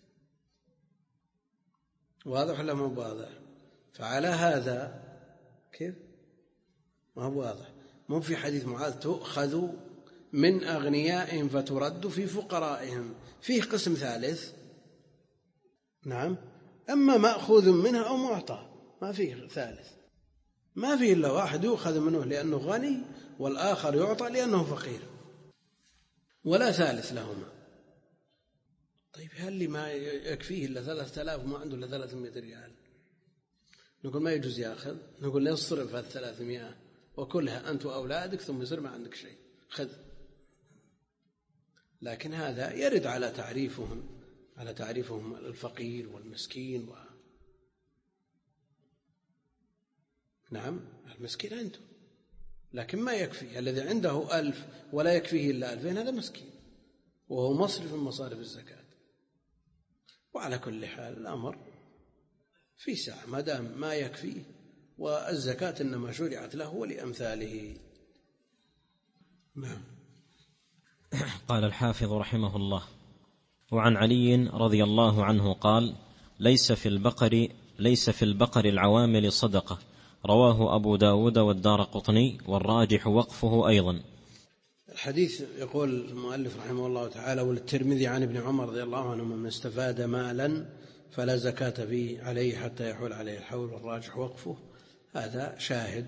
[SPEAKER 1] واضح ولا ما هو واضح؟ فعلى هذا كيف ما هو واضح؟ مو في حديث معاذ تؤخذ من أغنيائهم فترد في فقرائهم، فيه قسم ثالث، نعم، أما مأخوذ منها أو معطى، ما فيه ثالث، ما فيه إلا واحد يؤخذ منه لأنه غني، والآخر يعطى لأنه فقير، ولا ثالث لهما. طيب هل ما يكفيه إلا 3000 وما عنده إلا 300 ريال؟ نقول ما يجوز يأخذ، نقول لا يصرف هذه 300 وكلها أنت وأولادك ثم يصير ما عندك شيء، خذ. لكن هذا يرد على تعريفهم الفقير والمسكين نعم المسكين عنده، لكن ما يكفي. الذي عنده 1000 ولا يكفيه إلا 2000 هذا مسكين، وهو مصرف من مصارف الزكاة. وعلى كل حال الأمر في سعة ما دام ما يكفيه، والزكاة إنما شرعت له ولأمثاله. نعم.
[SPEAKER 2] قال الحافظ رحمه الله: وعن علي رضي الله عنه قال: ليس في البقر العوامل صدقة، رواه أبو داود والدارقطني، والراجح وقفه أيضا.
[SPEAKER 1] الحديث يقول المؤلف رحمه الله تعالى: والترمذي عن ابن عمر رضي الله عنهما: من استفاد مالا فلا زكاة فيه عليه حتى يحول عليه الحول، والراجح وقفه. هذا شاهد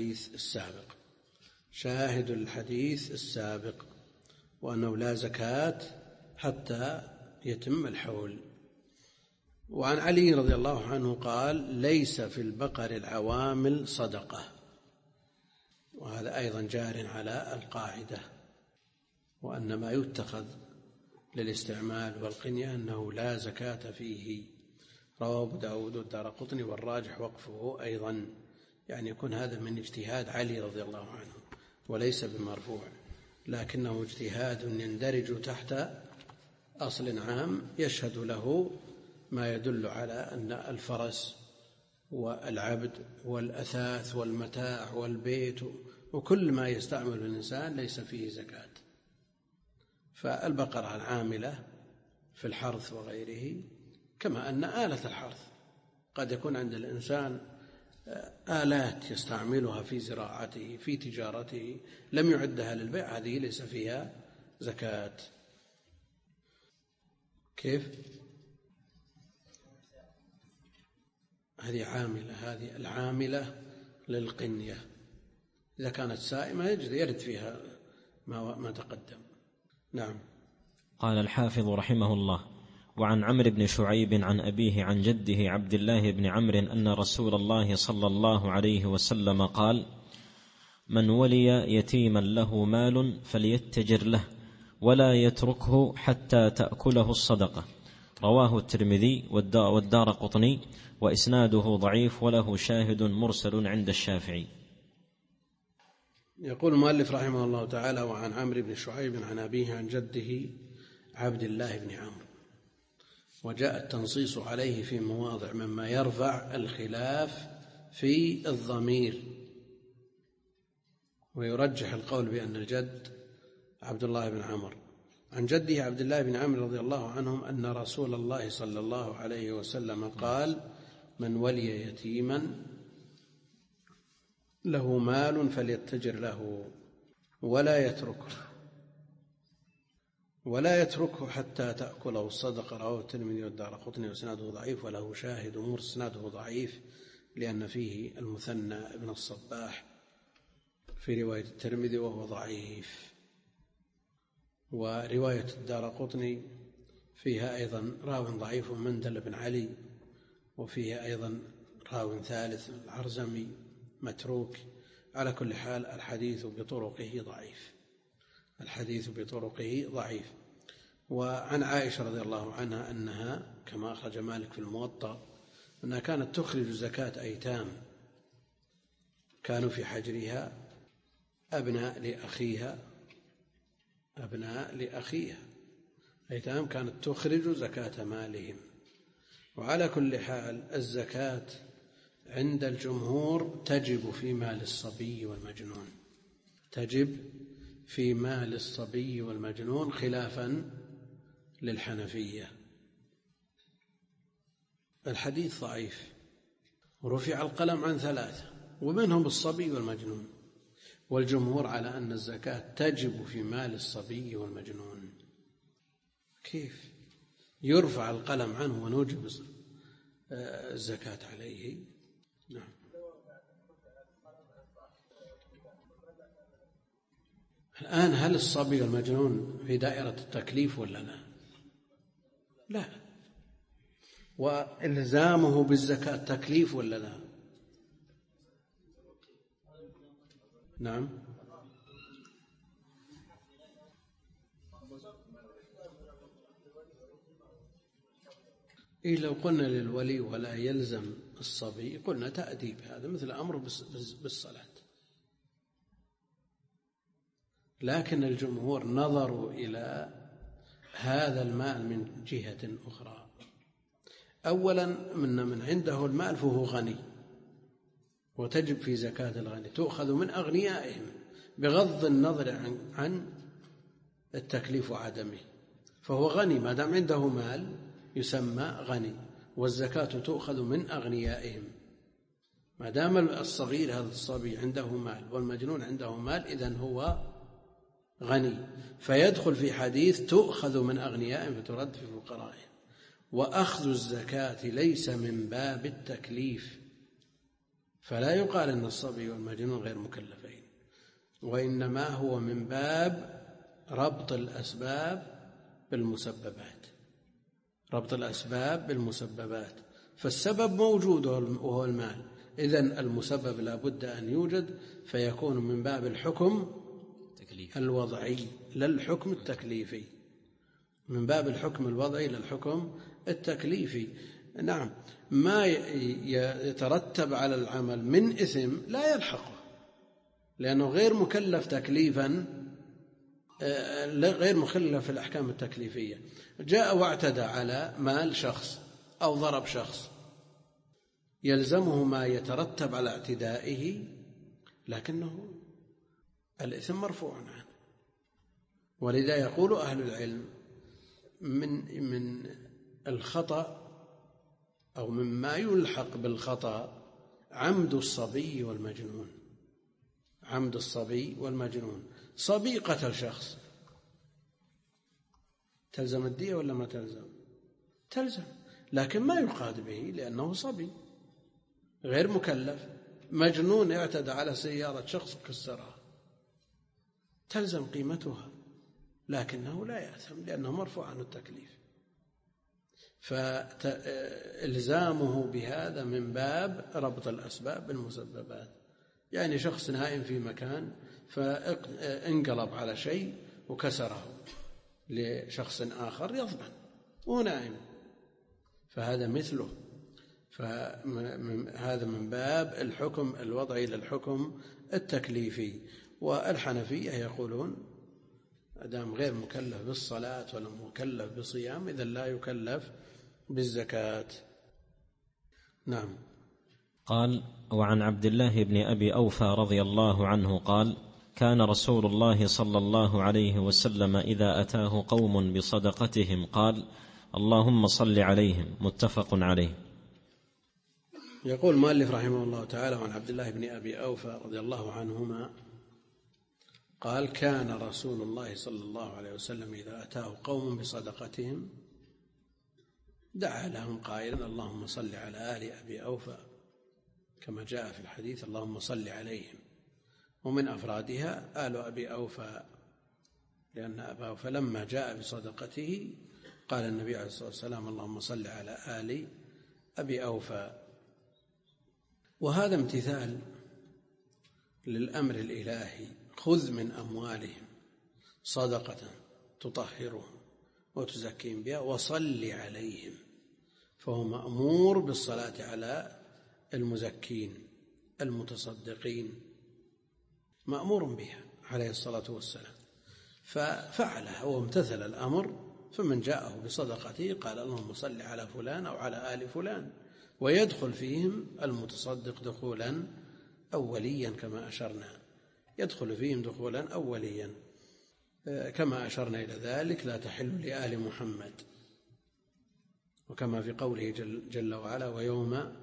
[SPEAKER 1] الحديث السابق، وأنه لا زكاة حتى يتم الحول. وعن علي رضي الله عنه قال: ليس في البقر العوامل صدقة، وهذا أيضا جار على القاعدة، وأن ما يتخذ للاستعمال والقنية أنه لا زكاة فيه. رواه أبو داود والدارقطني، والراجح وقفه أيضا، يعني يكون هذا من اجتهاد علي رضي الله عنه وليس بمرفوع، لكنه اجتهاد يندرج تحت أصل عام يشهد له ما يدل على أن الفرس والعبد والأثاث والمتاع والبيت وكل ما يستعمل الإنسان ليس فيه زكاة. فالبقرة العاملة في الحرث وغيره، كما أن آلة الحرث قد يكون عند الإنسان آلات يستعملها في زراعته في تجارته لم يعدها للبيع، هذه ليس فيها زكاة. كيف؟ هذه العاملة للقنية، إذا كانت سائمة يرد فيها ما تقدم. نعم.
[SPEAKER 2] قال الحافظ رحمه الله: وعن عمرو بن شعيب عن أبيه عن جده عبد الله بن عمرو أن رسول الله صلى الله عليه وسلم قال: من ولي يتيما له مال فليتجر له ولا يتركه حتى تأكله الصدقة، رواه الترمذي والدارقطني، وإسناده ضعيف وله شاهد مرسل عند الشافعي.
[SPEAKER 1] يقول المؤلف رحمه الله تعالى: وعن عمرو بن شعيب عن أبيه عن جده عبد الله بن عمرو. وجاء التنصيص عليه في مواضع مما يرفع الخلاف في الضمير، ويرجح القول بأن الجد عبد الله بن عمرو. عن جده عبد الله بن عمرو رضي الله عنهم أن رسول الله صلى الله عليه وسلم قال: من ولي يتيما له مال فليتجر له ولا يتركه حتى تأكله الصدقة، رواه الترمذي والدارقطني، وإسناده ضعيف وله شاهد إسناده ضعيف لأن فيه المثنى بن الصباح في رواية الترمذي وهو ضعيف. ورواية الدارقطني فيها أيضا راو ضعيف مندل بن علي، وفيها أيضا راو ثالث العرزمي متروك. على كل حال الحديث بطرقه ضعيف. وعن عائشة رضي الله عنها أنها كما أخرج مالك في الموطأ أنها كانت تخرج زكاة أيتام كانوا في حجرها أبناء لأخيها أيتام، كانت تخرج زكاة مالهم. وعلى كل حال الزكاة عند الجمهور تجب في مال الصبي والمجنون، تجب في مال الصبي والمجنون خلافا للحنفية. الحديث ضعيف، ورفع القلم عن 3 ومنهم الصبي والمجنون، والجمهور على أن الزكاة تجب في مال الصبي والمجنون. كيف يرفع القلم عنه ونوجب الزكاة عليه؟ نعم. الآن هل الصبي والمجنون في دائرة التكليف ولا لا؟ لا. وإلزامه بالزكاة تكليف ولا لا؟ نعم. إيه، لو قلنا للولي ولا يلزم الصبي قلنا تأديب، هذا مثل أمر بالصلاة. لكن الجمهور نظروا إلى هذا المال من جهة أخرى. أولا من عنده المال فهو غني، وتجب في زكاة الغني، تؤخذ من أغنيائهم بغض النظر عن التكليف وعدمه، فهو غني ما دام عنده مال يسمى غني، والزكاة تؤخذ من أغنيائهم. ما دام الصغير هذا الصبي عنده مال والمجنون عنده مال إذن هو غني، فيدخل في حديث تؤخذ من أغنيائهم فترد في فقرائهم. وأخذ الزكاة ليس من باب التكليف، فلا يقال أن الصبي والمجنون غير مكلفين، وإنما هو من باب ربط الأسباب بالمسببات، فالسبب موجود وهو المال، إذن المسبب لا بد أن يوجد، فيكون من باب الحكم الوضعي لا الحكم التكليفي، من باب الحكم الوضعي للحكم التكليفي. نعم، ما يترتب على العمل من إثم لا يلحقه، لأنه غير مكلف تكليفا، غير مكلف في الأحكام التكليفية. جاء واعتدى على مال شخص أو ضرب شخص، يلزمه ما يترتب على اعتدائه، لكنه الإثم مرفوع عنه. ولذا يقول أهل العلم من الخطأ أو مما يلحق بالخطأ عمد الصبي والمجنون. صبي قتل شخص، تلزم الدية ولا ما تلزم، لكن ما يقاد به لأنه صبي غير مكلف. مجنون اعتدى على سيارة شخص وكسرها، تلزم قيمتها، لكنه لا يأثم لأنه مرفوع عن التكليف. فإلزامه بهذا من باب ربط الأسباب بالمسببات. يعني شخص نائم في مكان فانقلب على شيء وكسره لشخص آخر يضمن وهو نائم، فهذا مثله. فهذا من باب الحكم الوضعي للحكم التكليفي. والحنفية يقولون أدام غير مكلف بالصلاة ولا مكلف بصيام إذن لا يكلف بالزكاة. نعم.
[SPEAKER 2] قال: وعن عبد الله بن أبي أوفى رضي الله عنه قال: كان رسول الله صلى الله عليه وسلم إذا أتاه قوم بصدقتهم قال: اللهم صل عليهم. متفق عليه.
[SPEAKER 1] يقول مؤلف رحمه الله تعالى: عن عبد الله بن أبي أوفى رضي الله عنهما قال: كان رسول الله صلى الله عليه وسلم إذا أتاه قوم بصدقتهم دعا لهم قائلا: اللهم صل على آل أبي أوفى، كما جاء في الحديث: اللهم صل عليهم. ومن أفرادها آل أبي أوفى لأن أباه، فلما جاء بصدقته قال النبي عليه الصلاة والسلام: اللهم صل على آل أبي أوفى. وهذا امتثال للأمر الإلهي: خذ من أموالهم صدقة تطهرهم وتزكيهم بها وصل عليهم. فهو مأمور بالصلاة على المزكين المتصدقين، مأمور بها عليه الصلاة والسلام، ففعلها وامتثل الأمر. فمن جاءه بصدقته قال: اللهم صل على فلان أو على آل فلان، ويدخل فيهم المتصدق دخولا أوليا كما أشرنا، يدخل فيهم دخولا أوليا كما أشرنا إلى ذلك: لا تحل لآل محمد، وكما في قوله جل وعلا: ويوم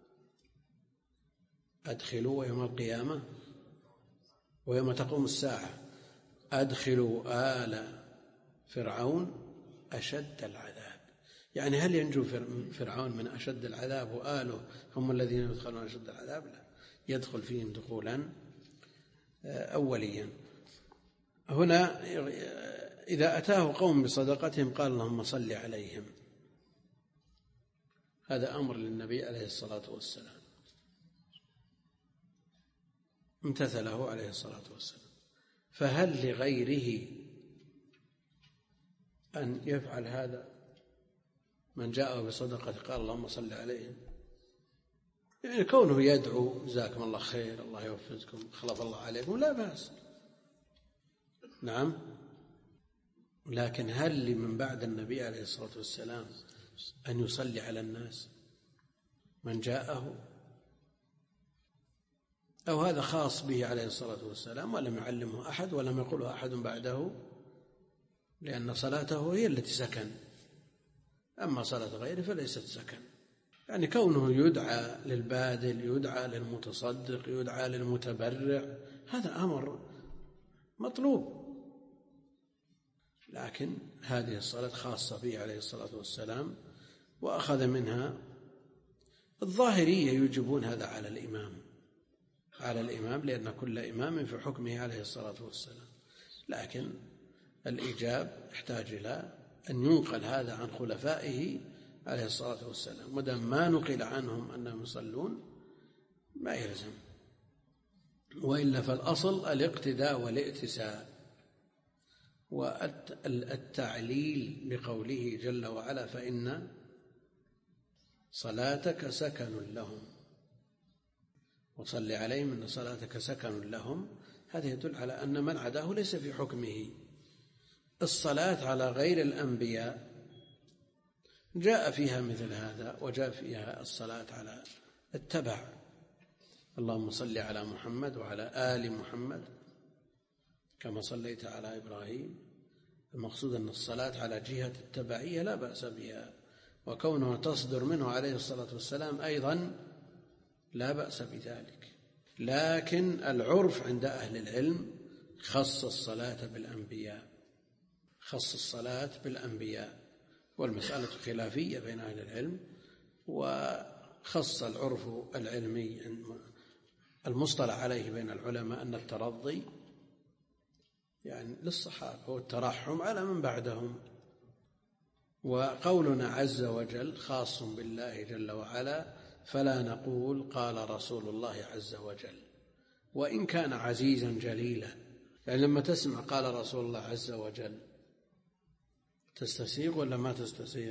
[SPEAKER 1] أدخلوا، ويوم القيامة، ويوم تقوم الساعة أدخلوا آل فرعون أشد العذاب. يعني هل ينجو فرعون من أشد العذاب وآله هم الذين يدخلون أشد العذاب؟ لا، يدخل فيهم دخولا أوليا. هنا إذا أتاه قوم بصدقتهم قال: اللهم صل عليهم. هذا أمر للنبي عليه الصلاة والسلام، امتثله عليه الصلاة والسلام. فهل لغيره أن يفعل هذا؟ من جاءه بصدقة قال: اللهم صل عليهم، يعني كونه يدعو: جزاكم الله خير، الله يوفقكم، خلف الله عليكم، لا بأس، نعم. لكن هل لمن بعد النبي عليه الصلاة والسلام أن يصلي على الناس من جاءه؟ أو هذا خاص به عليه الصلاة والسلام ولم يعلمه أحد ولم يقله أحد بعده، لأن صلاته هي التي سكن، أما صلاة غيره فليست سكن. يعني كونه يدعى للباذل، يدعى للمتصدق، يدعى للمتبرع، هذا أمر مطلوب، لكن هذه الصلاة خاصة به عليه الصلاة والسلام، وأخذ منها. الظاهرية يوجبون هذا على الإمام لأن كل إمام في حكمه عليه الصلاة والسلام، لكن الإيجاب يحتاج إلى أن ينقل هذا عن خلفائه عليه الصلاة والسلام، ودام ما نقل عنهم أنهم يصلون ما يلزم، وإلا فالأصل الاقتداء والائتساء. والتعليل بقوله جل وعلا: فإن صلاتك سكن لهم، وصل عليهم إن صلاتك سكن لهم، هذا يدل على أن من عداه ليس في حكمه. الصلاة على غير الأنبياء جاء فيها مثل هذا، وجاء فيها الصلاة على التبع: اللهم صل على محمد وعلى آل محمد كما صليت على إبراهيم. المقصود أن الصلاة على جهة التبعية لا بأس بها، وكونها تصدر منه عليه الصلاة والسلام أيضا لا بأس بذلك. لكن العرف عند أهل العلم خص الصلاة بالأنبياء، والمسألة خلافية بين أهل العلم، وخص العرف العلمي المصطلح عليه بين العلماء أن الترضي يعني للصحابة، هو الترحم على من بعدهم. وقولنا عز وجل خاص بالله جل وعلا، فلا نقول قال رسول الله عز وجل، وإن كان عزيزا جليلا. يعني لما تسمع قال رسول الله عز وجل تستسيغ ولا ما تستسيغ؟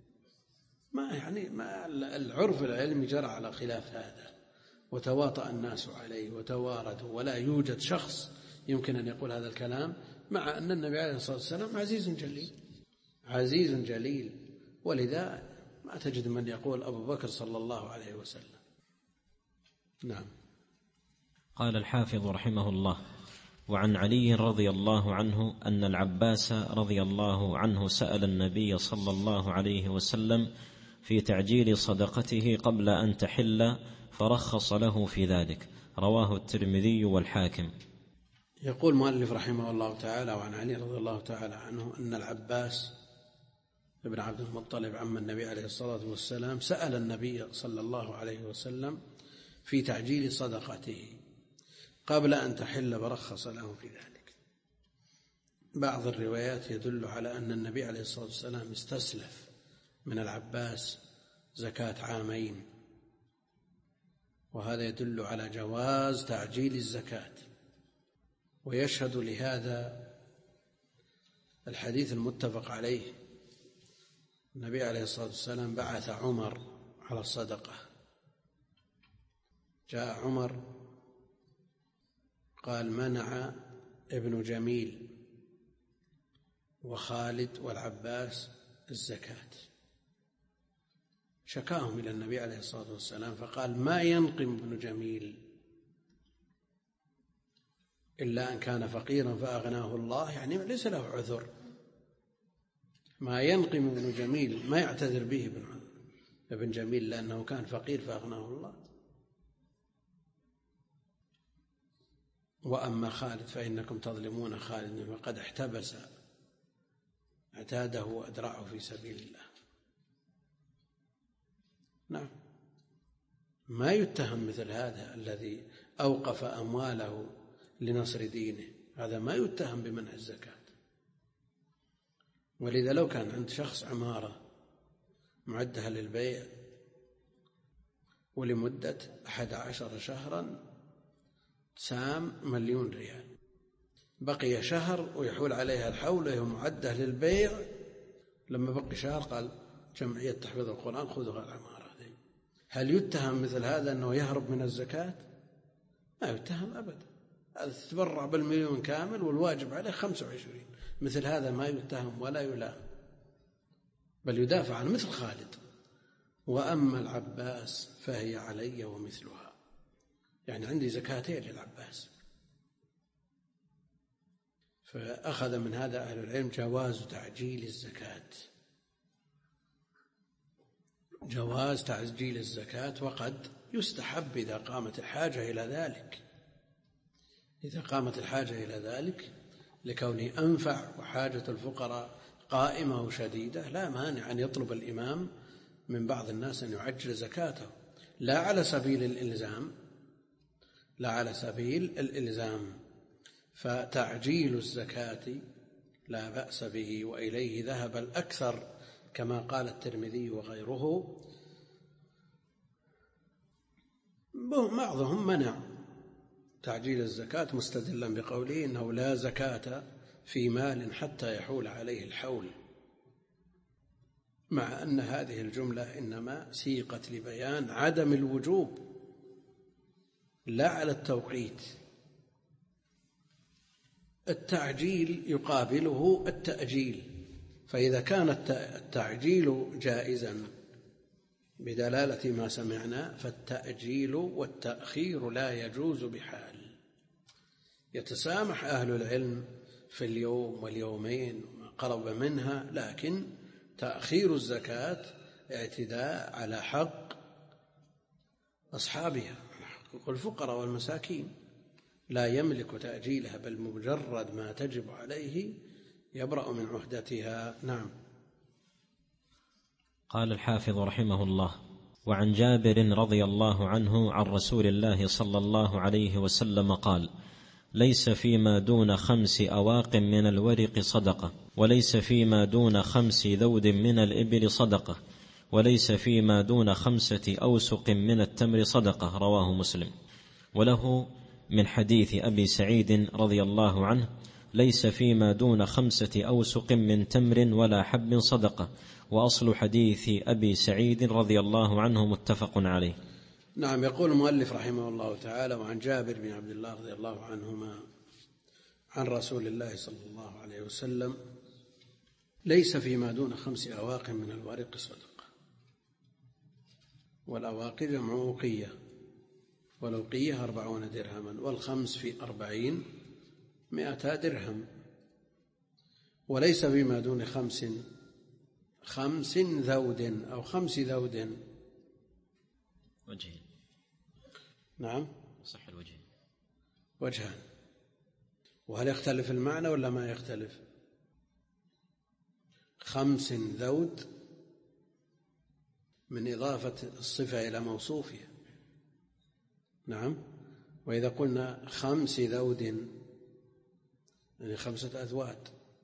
[SPEAKER 1] ما العرف العلمي جرى على خلاف هذا، وتواطأ الناس عليه وتواردوا، ولا يوجد شخص يمكن أن يقول هذا الكلام، مع أن النبي عليه الصلاة والسلام عزيز جليل. ولذا ما تجد من يقول أبو بكر صلى الله عليه وسلم. نعم.
[SPEAKER 2] قال الحافظ رحمه الله: وعن علي رضي الله عنه أن العباس رضي الله عنه سأل النبي صلى الله عليه وسلم في تعجيل صدقته قبل أن تحل فرخص له في ذلك. رواه الترمذي والحاكم.
[SPEAKER 1] يقول المؤلف رحمه الله تعالى: وعن علي رضي الله تعالى عنه أن العباس ابن عبد المطلب عم النبي عليه الصلاة والسلام سأل النبي صلى الله عليه وسلم في تعجيل صدقته قبل أن تحل فرخص له في ذلك. بعض الروايات يدل على أن النبي عليه الصلاة والسلام استسلف من العباس زكاة عامين، وهذا يدل على جواز تعجيل الزكاة. ويشهد لهذا الحديث المتفق عليه، النبي عليه الصلاة والسلام بعث عمر على الصدقة. جاء عمر قال: منع ابن جميل وخالد والعباس الزكاة، شكاهم إلى النبي عليه الصلاة والسلام، فقال: ما ينقم ابن جميل إلا أن كان فقيرا فأغناه الله، يعني ليس له عذر. ما ينقم ابن جميل، ما يعتذر به ابن جميل لأنه كان فقير فأغناه الله. وأما خالد فإنكم تظلمون خالد فقد احتبس عتاده وأدرعه في سبيل الله. نعم، ما يتهم مثل هذا الذي أوقف أمواله لنصر دينه، هذا ما يتهم بمنع الزكاة. ولذا لو كان عند شخص عمارة معدها للبيع ولمدة 11 شهرا سام 1,000,000 ريال، بقي شهر ويحول عليها الحول وهي معدة للبيع، لما بقي شهر قال جمعية تحفيظ القرآن خذوا العمارة. هل يتهم مثل هذا أنه يهرب من الزكاة؟ ما يتهم أبدا، هذا تتبرع بال1,000,000 كامل والواجب عليه 25. مثل هذا ما يتهم ولا يلام، بل يدافع عن مثل خالد. وأما العباس فهي علي ومثلها، يعني عندي زكاتين للعباس. فأخذ من هذا أهل العلم جواز تعجيل الزكاة، جواز تعجيل الزكاة، وقد يستحب إذا قامت الحاجة إلى ذلك، إذا قامت الحاجة إلى ذلك لكونه أنفع وحاجة الفقراء قائمة وشديدة، لا مانع أن يطلب الإمام من بعض الناس أن يعجل زكاته، لا على سبيل الإلزام، لا على سبيل الإلزام. فتعجيل الزكاة لا بأس به، وإليه ذهب الأكثر كما قال الترمذي وغيره. بعضهم منع تعجيل الزكاة مستدلا بقوله إنه لا زكاة في مال حتى يحول عليه الحول، مع أن هذه الجملة إنما سيقت لبيان عدم الوجوب لا على التوقيت. التعجيل يقابله التأجيل، فإذا كان التعجيل جائزا بدلالة ما سمعنا، فالتأجيل والتأخير لا يجوز بحال. يتسامح أهل العلم في اليوم واليومين وما قرب منها، لكن تأخير الزكاة اعتداء على حق أصحابها، حقوق الفقراء والمساكين، لا يملك تأجيلها، بل مجرد ما تجب عليه يبرأ من عهدتها. نعم.
[SPEAKER 2] قال الحافظ رحمه الله: وعن جابر رضي الله عنه عن رسول الله صلى الله عليه وسلم قال: ليس فيما دون 5 أواق من الورق صدقة، وليس فيما دون 5 ذود من الإبل صدقة، وليس فيما دون 5 أوسق من التمر صدقة. رواه مسلم. وله من حديث أبي سعيد رضي الله عنه: ليس فيما دون 5 أوسق من تمر ولا حب صدقة. وأصل حديث أبي سعيد رضي الله عنه متفق عليه.
[SPEAKER 1] نعم. يقول المؤلف رحمه الله تعالى: وعن جابر بن عبد الله رضي الله عنهما عن رسول الله صلى الله عليه وسلم: ليس فيما دون 5 أواق من الورق صدقة. والأواق جمع أوقية، والأوقية 40 درهما، والخمس في 40 100 درهم. وليس فيما دون 5 ذود أو 5 ذود.
[SPEAKER 2] وجهين.
[SPEAKER 1] نعم،
[SPEAKER 2] صح الوجهين،
[SPEAKER 1] وجهان. وهل يختلف المعنى ولا ما يختلف؟ 5 ذود من إضافة الصفة إلى موصوفها. نعم. وإذا قلنا 5 ذود يعني 5 أذواد،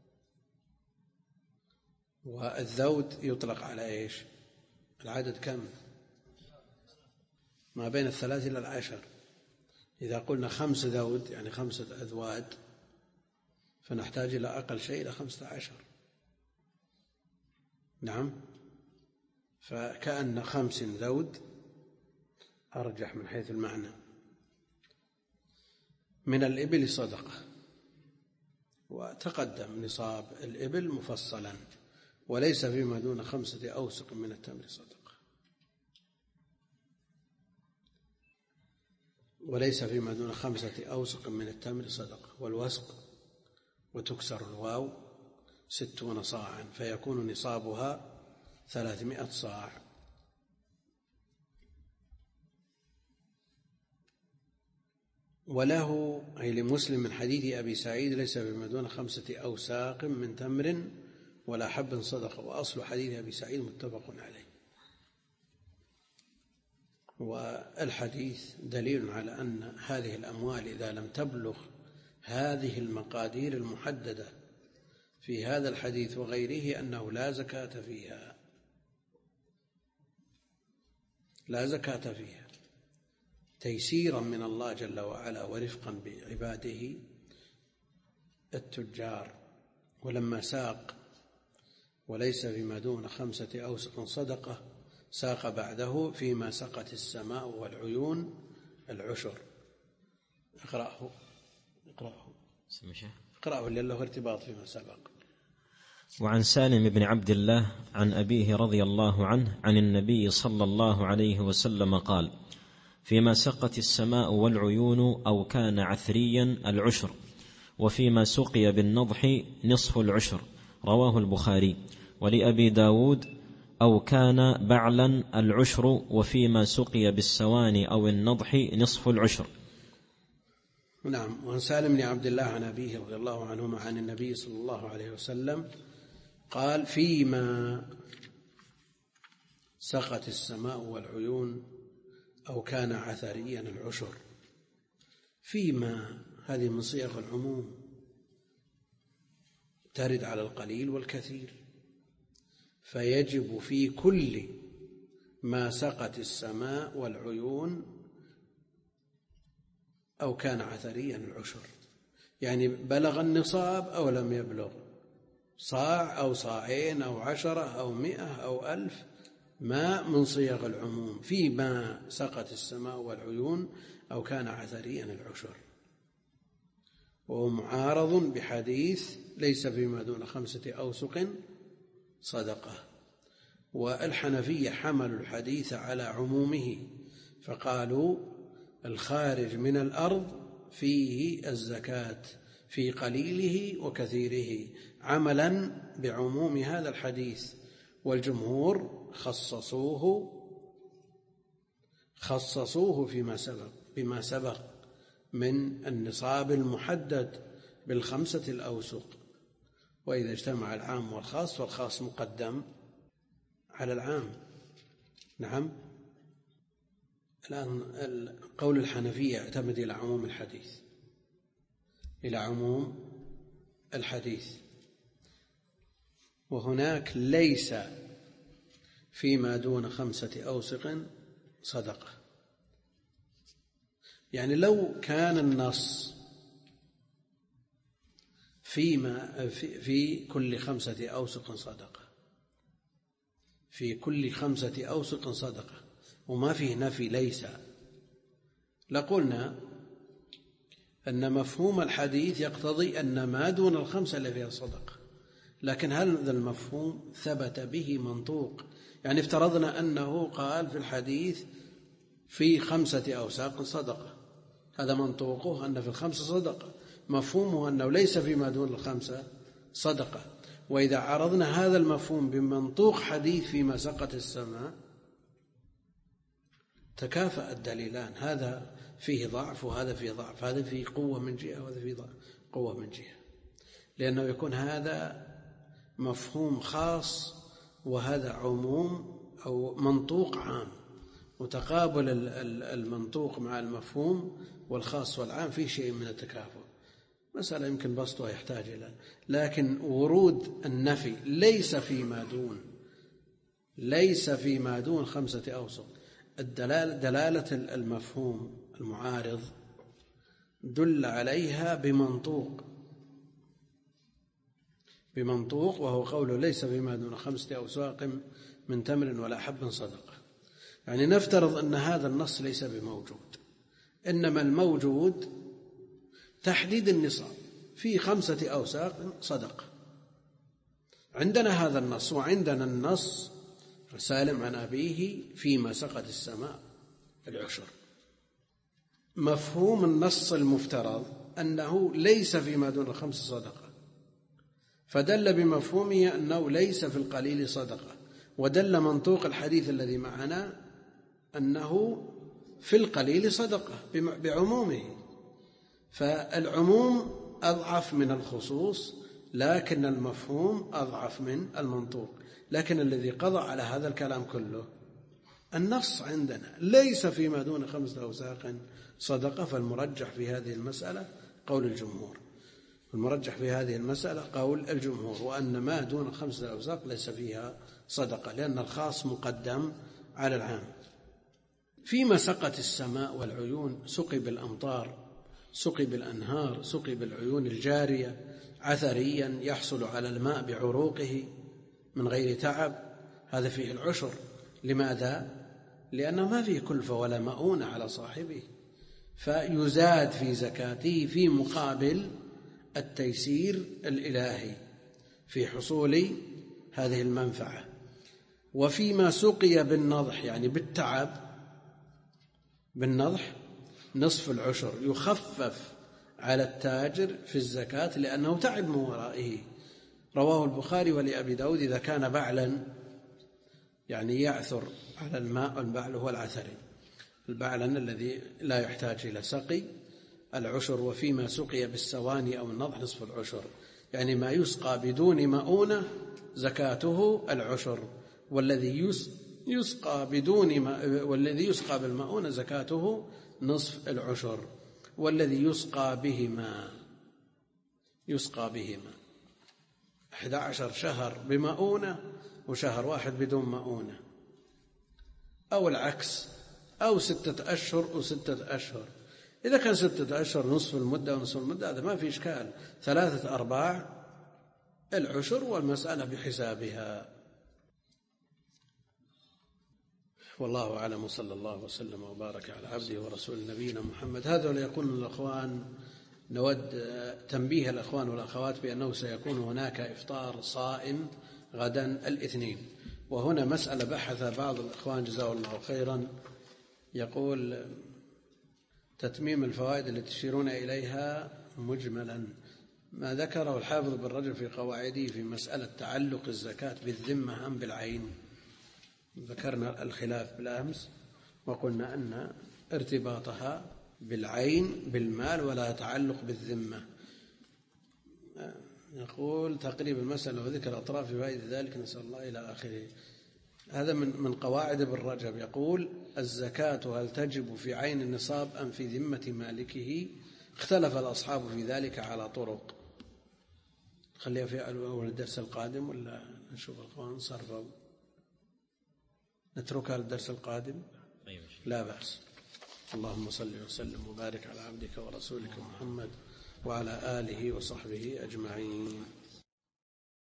[SPEAKER 1] والذود يطلق على إيش؟ العدد كم؟ ما بين 3 إلى 10. إذا قلنا 5 ذود يعني 5 أذواد، فنحتاج إلى أقل شيء إلى 15. نعم، فكأن 5 ذود أرجح من حيث المعنى. من الإبل صدقة، وتقدم نصاب الإبل مفصلا، وليس فيما دون 5 أوسق من التمر صدقة، وليس فيما دون 5 أوسق من التمر صدقة. والوسق وتكسر الواو 60 صاعا، فيكون نصابها 300 صاع. وله أي لمسلم من حديث أبي سعيد ليس فيما دون 5 أوساق من تمر ولا حب صدقة. وأصل حديث أبي سعيد متفق عليه. والحديث دليل على أن هذه الأموال إذا لم تبلغ هذه المقادير المحددة في هذا الحديث وغيره أنه لا زكاة فيها، لا زكاة فيها، تيسيرا من الله جل وعلا ورفقا بعباده التجار. ولما ساق وليس فيما دون 5 أوسق صدقة، ساق بعده فيما سقت السماء والعيون العشر. اقرأه لأنه ارتباط فيما سبق.
[SPEAKER 2] وعن سالم بن عبد الله عن أبيه رضي الله عنه عن النبي صلى الله عليه وسلم قال: فيما سقت السماء والعيون أو كان عثريا العشر، وفيما سقي بالنضح نصف العشر. رواه البخاري. ولأبي داود أو كان بعلا العشر، وفيما سقي بالسوان أو النضح نصف العشر.
[SPEAKER 1] نعم. وعن سالم بن عبد الله عن أبيه رضي الله عنهما عن النبي صلى الله عليه وسلم قال: فيما سقت السماء والعيون أو كان عثريا العشر. فيما هذه من صيغ العموم، ترد على القليل والكثير، فيجب في كل ما سقت السماء والعيون أو كان عثريا العشر، يعني بلغ النصاب أو لم يبلغ، صاع أو صاعين أو 10 أو 100 أو 1000، ما من صيغ العموم. فيما سقت السماء والعيون أو كان عثريا العشر. وهو معارض بحديث ليس فيما دون 5 أوسق صدقة. والحنفية حملوا الحديث على عمومه، فقالوا: الخارج من الأرض فيه الزكاة في قليله وكثيره، عملا بعموم هذا الحديث. والجمهور خصصوه بما سبق من النصاب المحدد ب5 الأوسق. وإذا اجتمع العام والخاص فالخاص مقدم على العام. نعم. الآن قول الحنفية يعتمد إلى عموم الحديث، وهناك ليس فيما دون 5 أوسق صدقة. يعني لو كان النص في كل 5 أوسق صدقة، في كل 5 أوسق صدقة، وما فيه نفي ليس، لقلنا أن مفهوم الحديث يقتضي أن ما دون 5 اللي فيها صدقة. لكن هل هذا المفهوم ثبت به منطوق؟ يعني افترضنا أنه قال في الحديث في 5 أوساق صدقة، هذا منطوقه أن في 5 صدقة، مفهومه أنه ليس فيما دون 5 صدقة. وإذا عرضنا هذا المفهوم بمنطوق حديث فيما سقت السماء تكافأ الدليلان، هذا فيه ضعف وهذا فيه ضعف، هذا فيه قوة من جهة وهذا فيه قوة من جهة، لأنه يكون هذا مفهوم خاص وهذا عموم أو منطوق عام، وتقابل المنطوق مع المفهوم والخاص والعام فيه شيء من التكافؤ. مسألة يمكن بسطها يحتاج إلى، لكن ورود النفي ليس فيما دون 5 أوسق. دلالة المفهوم المعارض دل عليها بمنطوق، وهو قوله ليس فيما دون 5 أوساق من تمر ولا حب صدقة. يعني نفترض أن هذا النص ليس بموجود، إنما الموجود تحديد النصاب في 5 أوساق صدقة. عندنا هذا النص، وعندنا النص سالم عن أبيه فيما سقت السماء العشر. مفهوم النص المفترض أنه ليس فيما دون 5 صدقة، فدل بمفهومه أنه ليس في القليل صدقة، ودل منطوق الحديث الذي معنا أنه في القليل صدقة بعمومه. فالعموم أضعف من الخصوص، لكن المفهوم أضعف من المنطوق. لكن الذي قضى على هذا الكلام كله النص عندنا ليس فيما دون 5 أوساق صدقة. فالمرجح في هذه المسألة قول الجمهور، وأن ما دون 5 أوساق ليس فيها صدقة، لأن الخاص مقدم على العام. فيما سقت السماء والعيون، سقي بالأمطار، سقي بالأنهار، سقي بالعيون الجارية عثريا يحصل على الماء بعروقه من غير تعب، هذا فيه العشر. لماذا؟ لأنه ما فيه كلفة ولا مؤونة على صاحبه، فيزاد في زكاته في مقابل التيسير الإلهي في حصول هذه المنفعة. وفيما سقي بالنضح، يعني بالتعب، بالنضح نصف العشر، يخفف على التاجر في الزكاة لأنه تعب من ورائه. رواه البخاري ولأبي داود إذا كان بعلا، يعني يعثر على الماء، والبعل هو العثري، البعلن الذي لا يحتاج إلى سقي، العشر. وفيما سقي بالسواني أو النضح نصف العشر، يعني ما يسقى بدون مؤونة زكاته العشر، والذي يسقى بالمؤونة زكاته نصف العشر، والذي يسقى بهما 11 شهر بمؤونة وشهر واحد بدون مؤونة، أو العكس، أو 6 أشهر و6 أشهر. إذا كان 6 أشهر نصف المدة ونصف المدة هذا ما في إشكال، 3/4 العشر، والمسألة بحسابها. والله أعلم، صلى الله وسلم وبارك على عبده ورسول نبينا محمد. هذا ليقول الأخوان، نود تنبيه الأخوان والأخوات بأنه سيكون هناك إفطار صائم غدا الاثنين. وهنا مسألة بحث بعض الأخوان جزاه الله خيرا، يقول تتميم الفوائد التي تشيرون إليها مجملا ما ذكره الحافظ بن رجب في قواعده في مسألة تعلق الزكاة بالذمة أم بالعين. ذكرنا الخلاف بالأمس وقلنا أن ارتباطها بالعين بالمال ولا تعلق بالذمة. يقول تقريب المسألة وذكر أطراف فوائد ذلك، نسأل الله إلى آخره. هذا من قواعد ابن رجب. يقول الزكاة هل تجب في عين النصاب أم في ذمة مالكه؟ اختلف الأصحاب في ذلك على طرق. خليها في أول الدرس القادم ولا نشوف الأخوان صرفوا؟ نتركها للدرس القادم؟ لا بأس. اللهم صل وسلم وبارك على عبدك ورسولك محمد وعلى آله وصحبه أجمعين.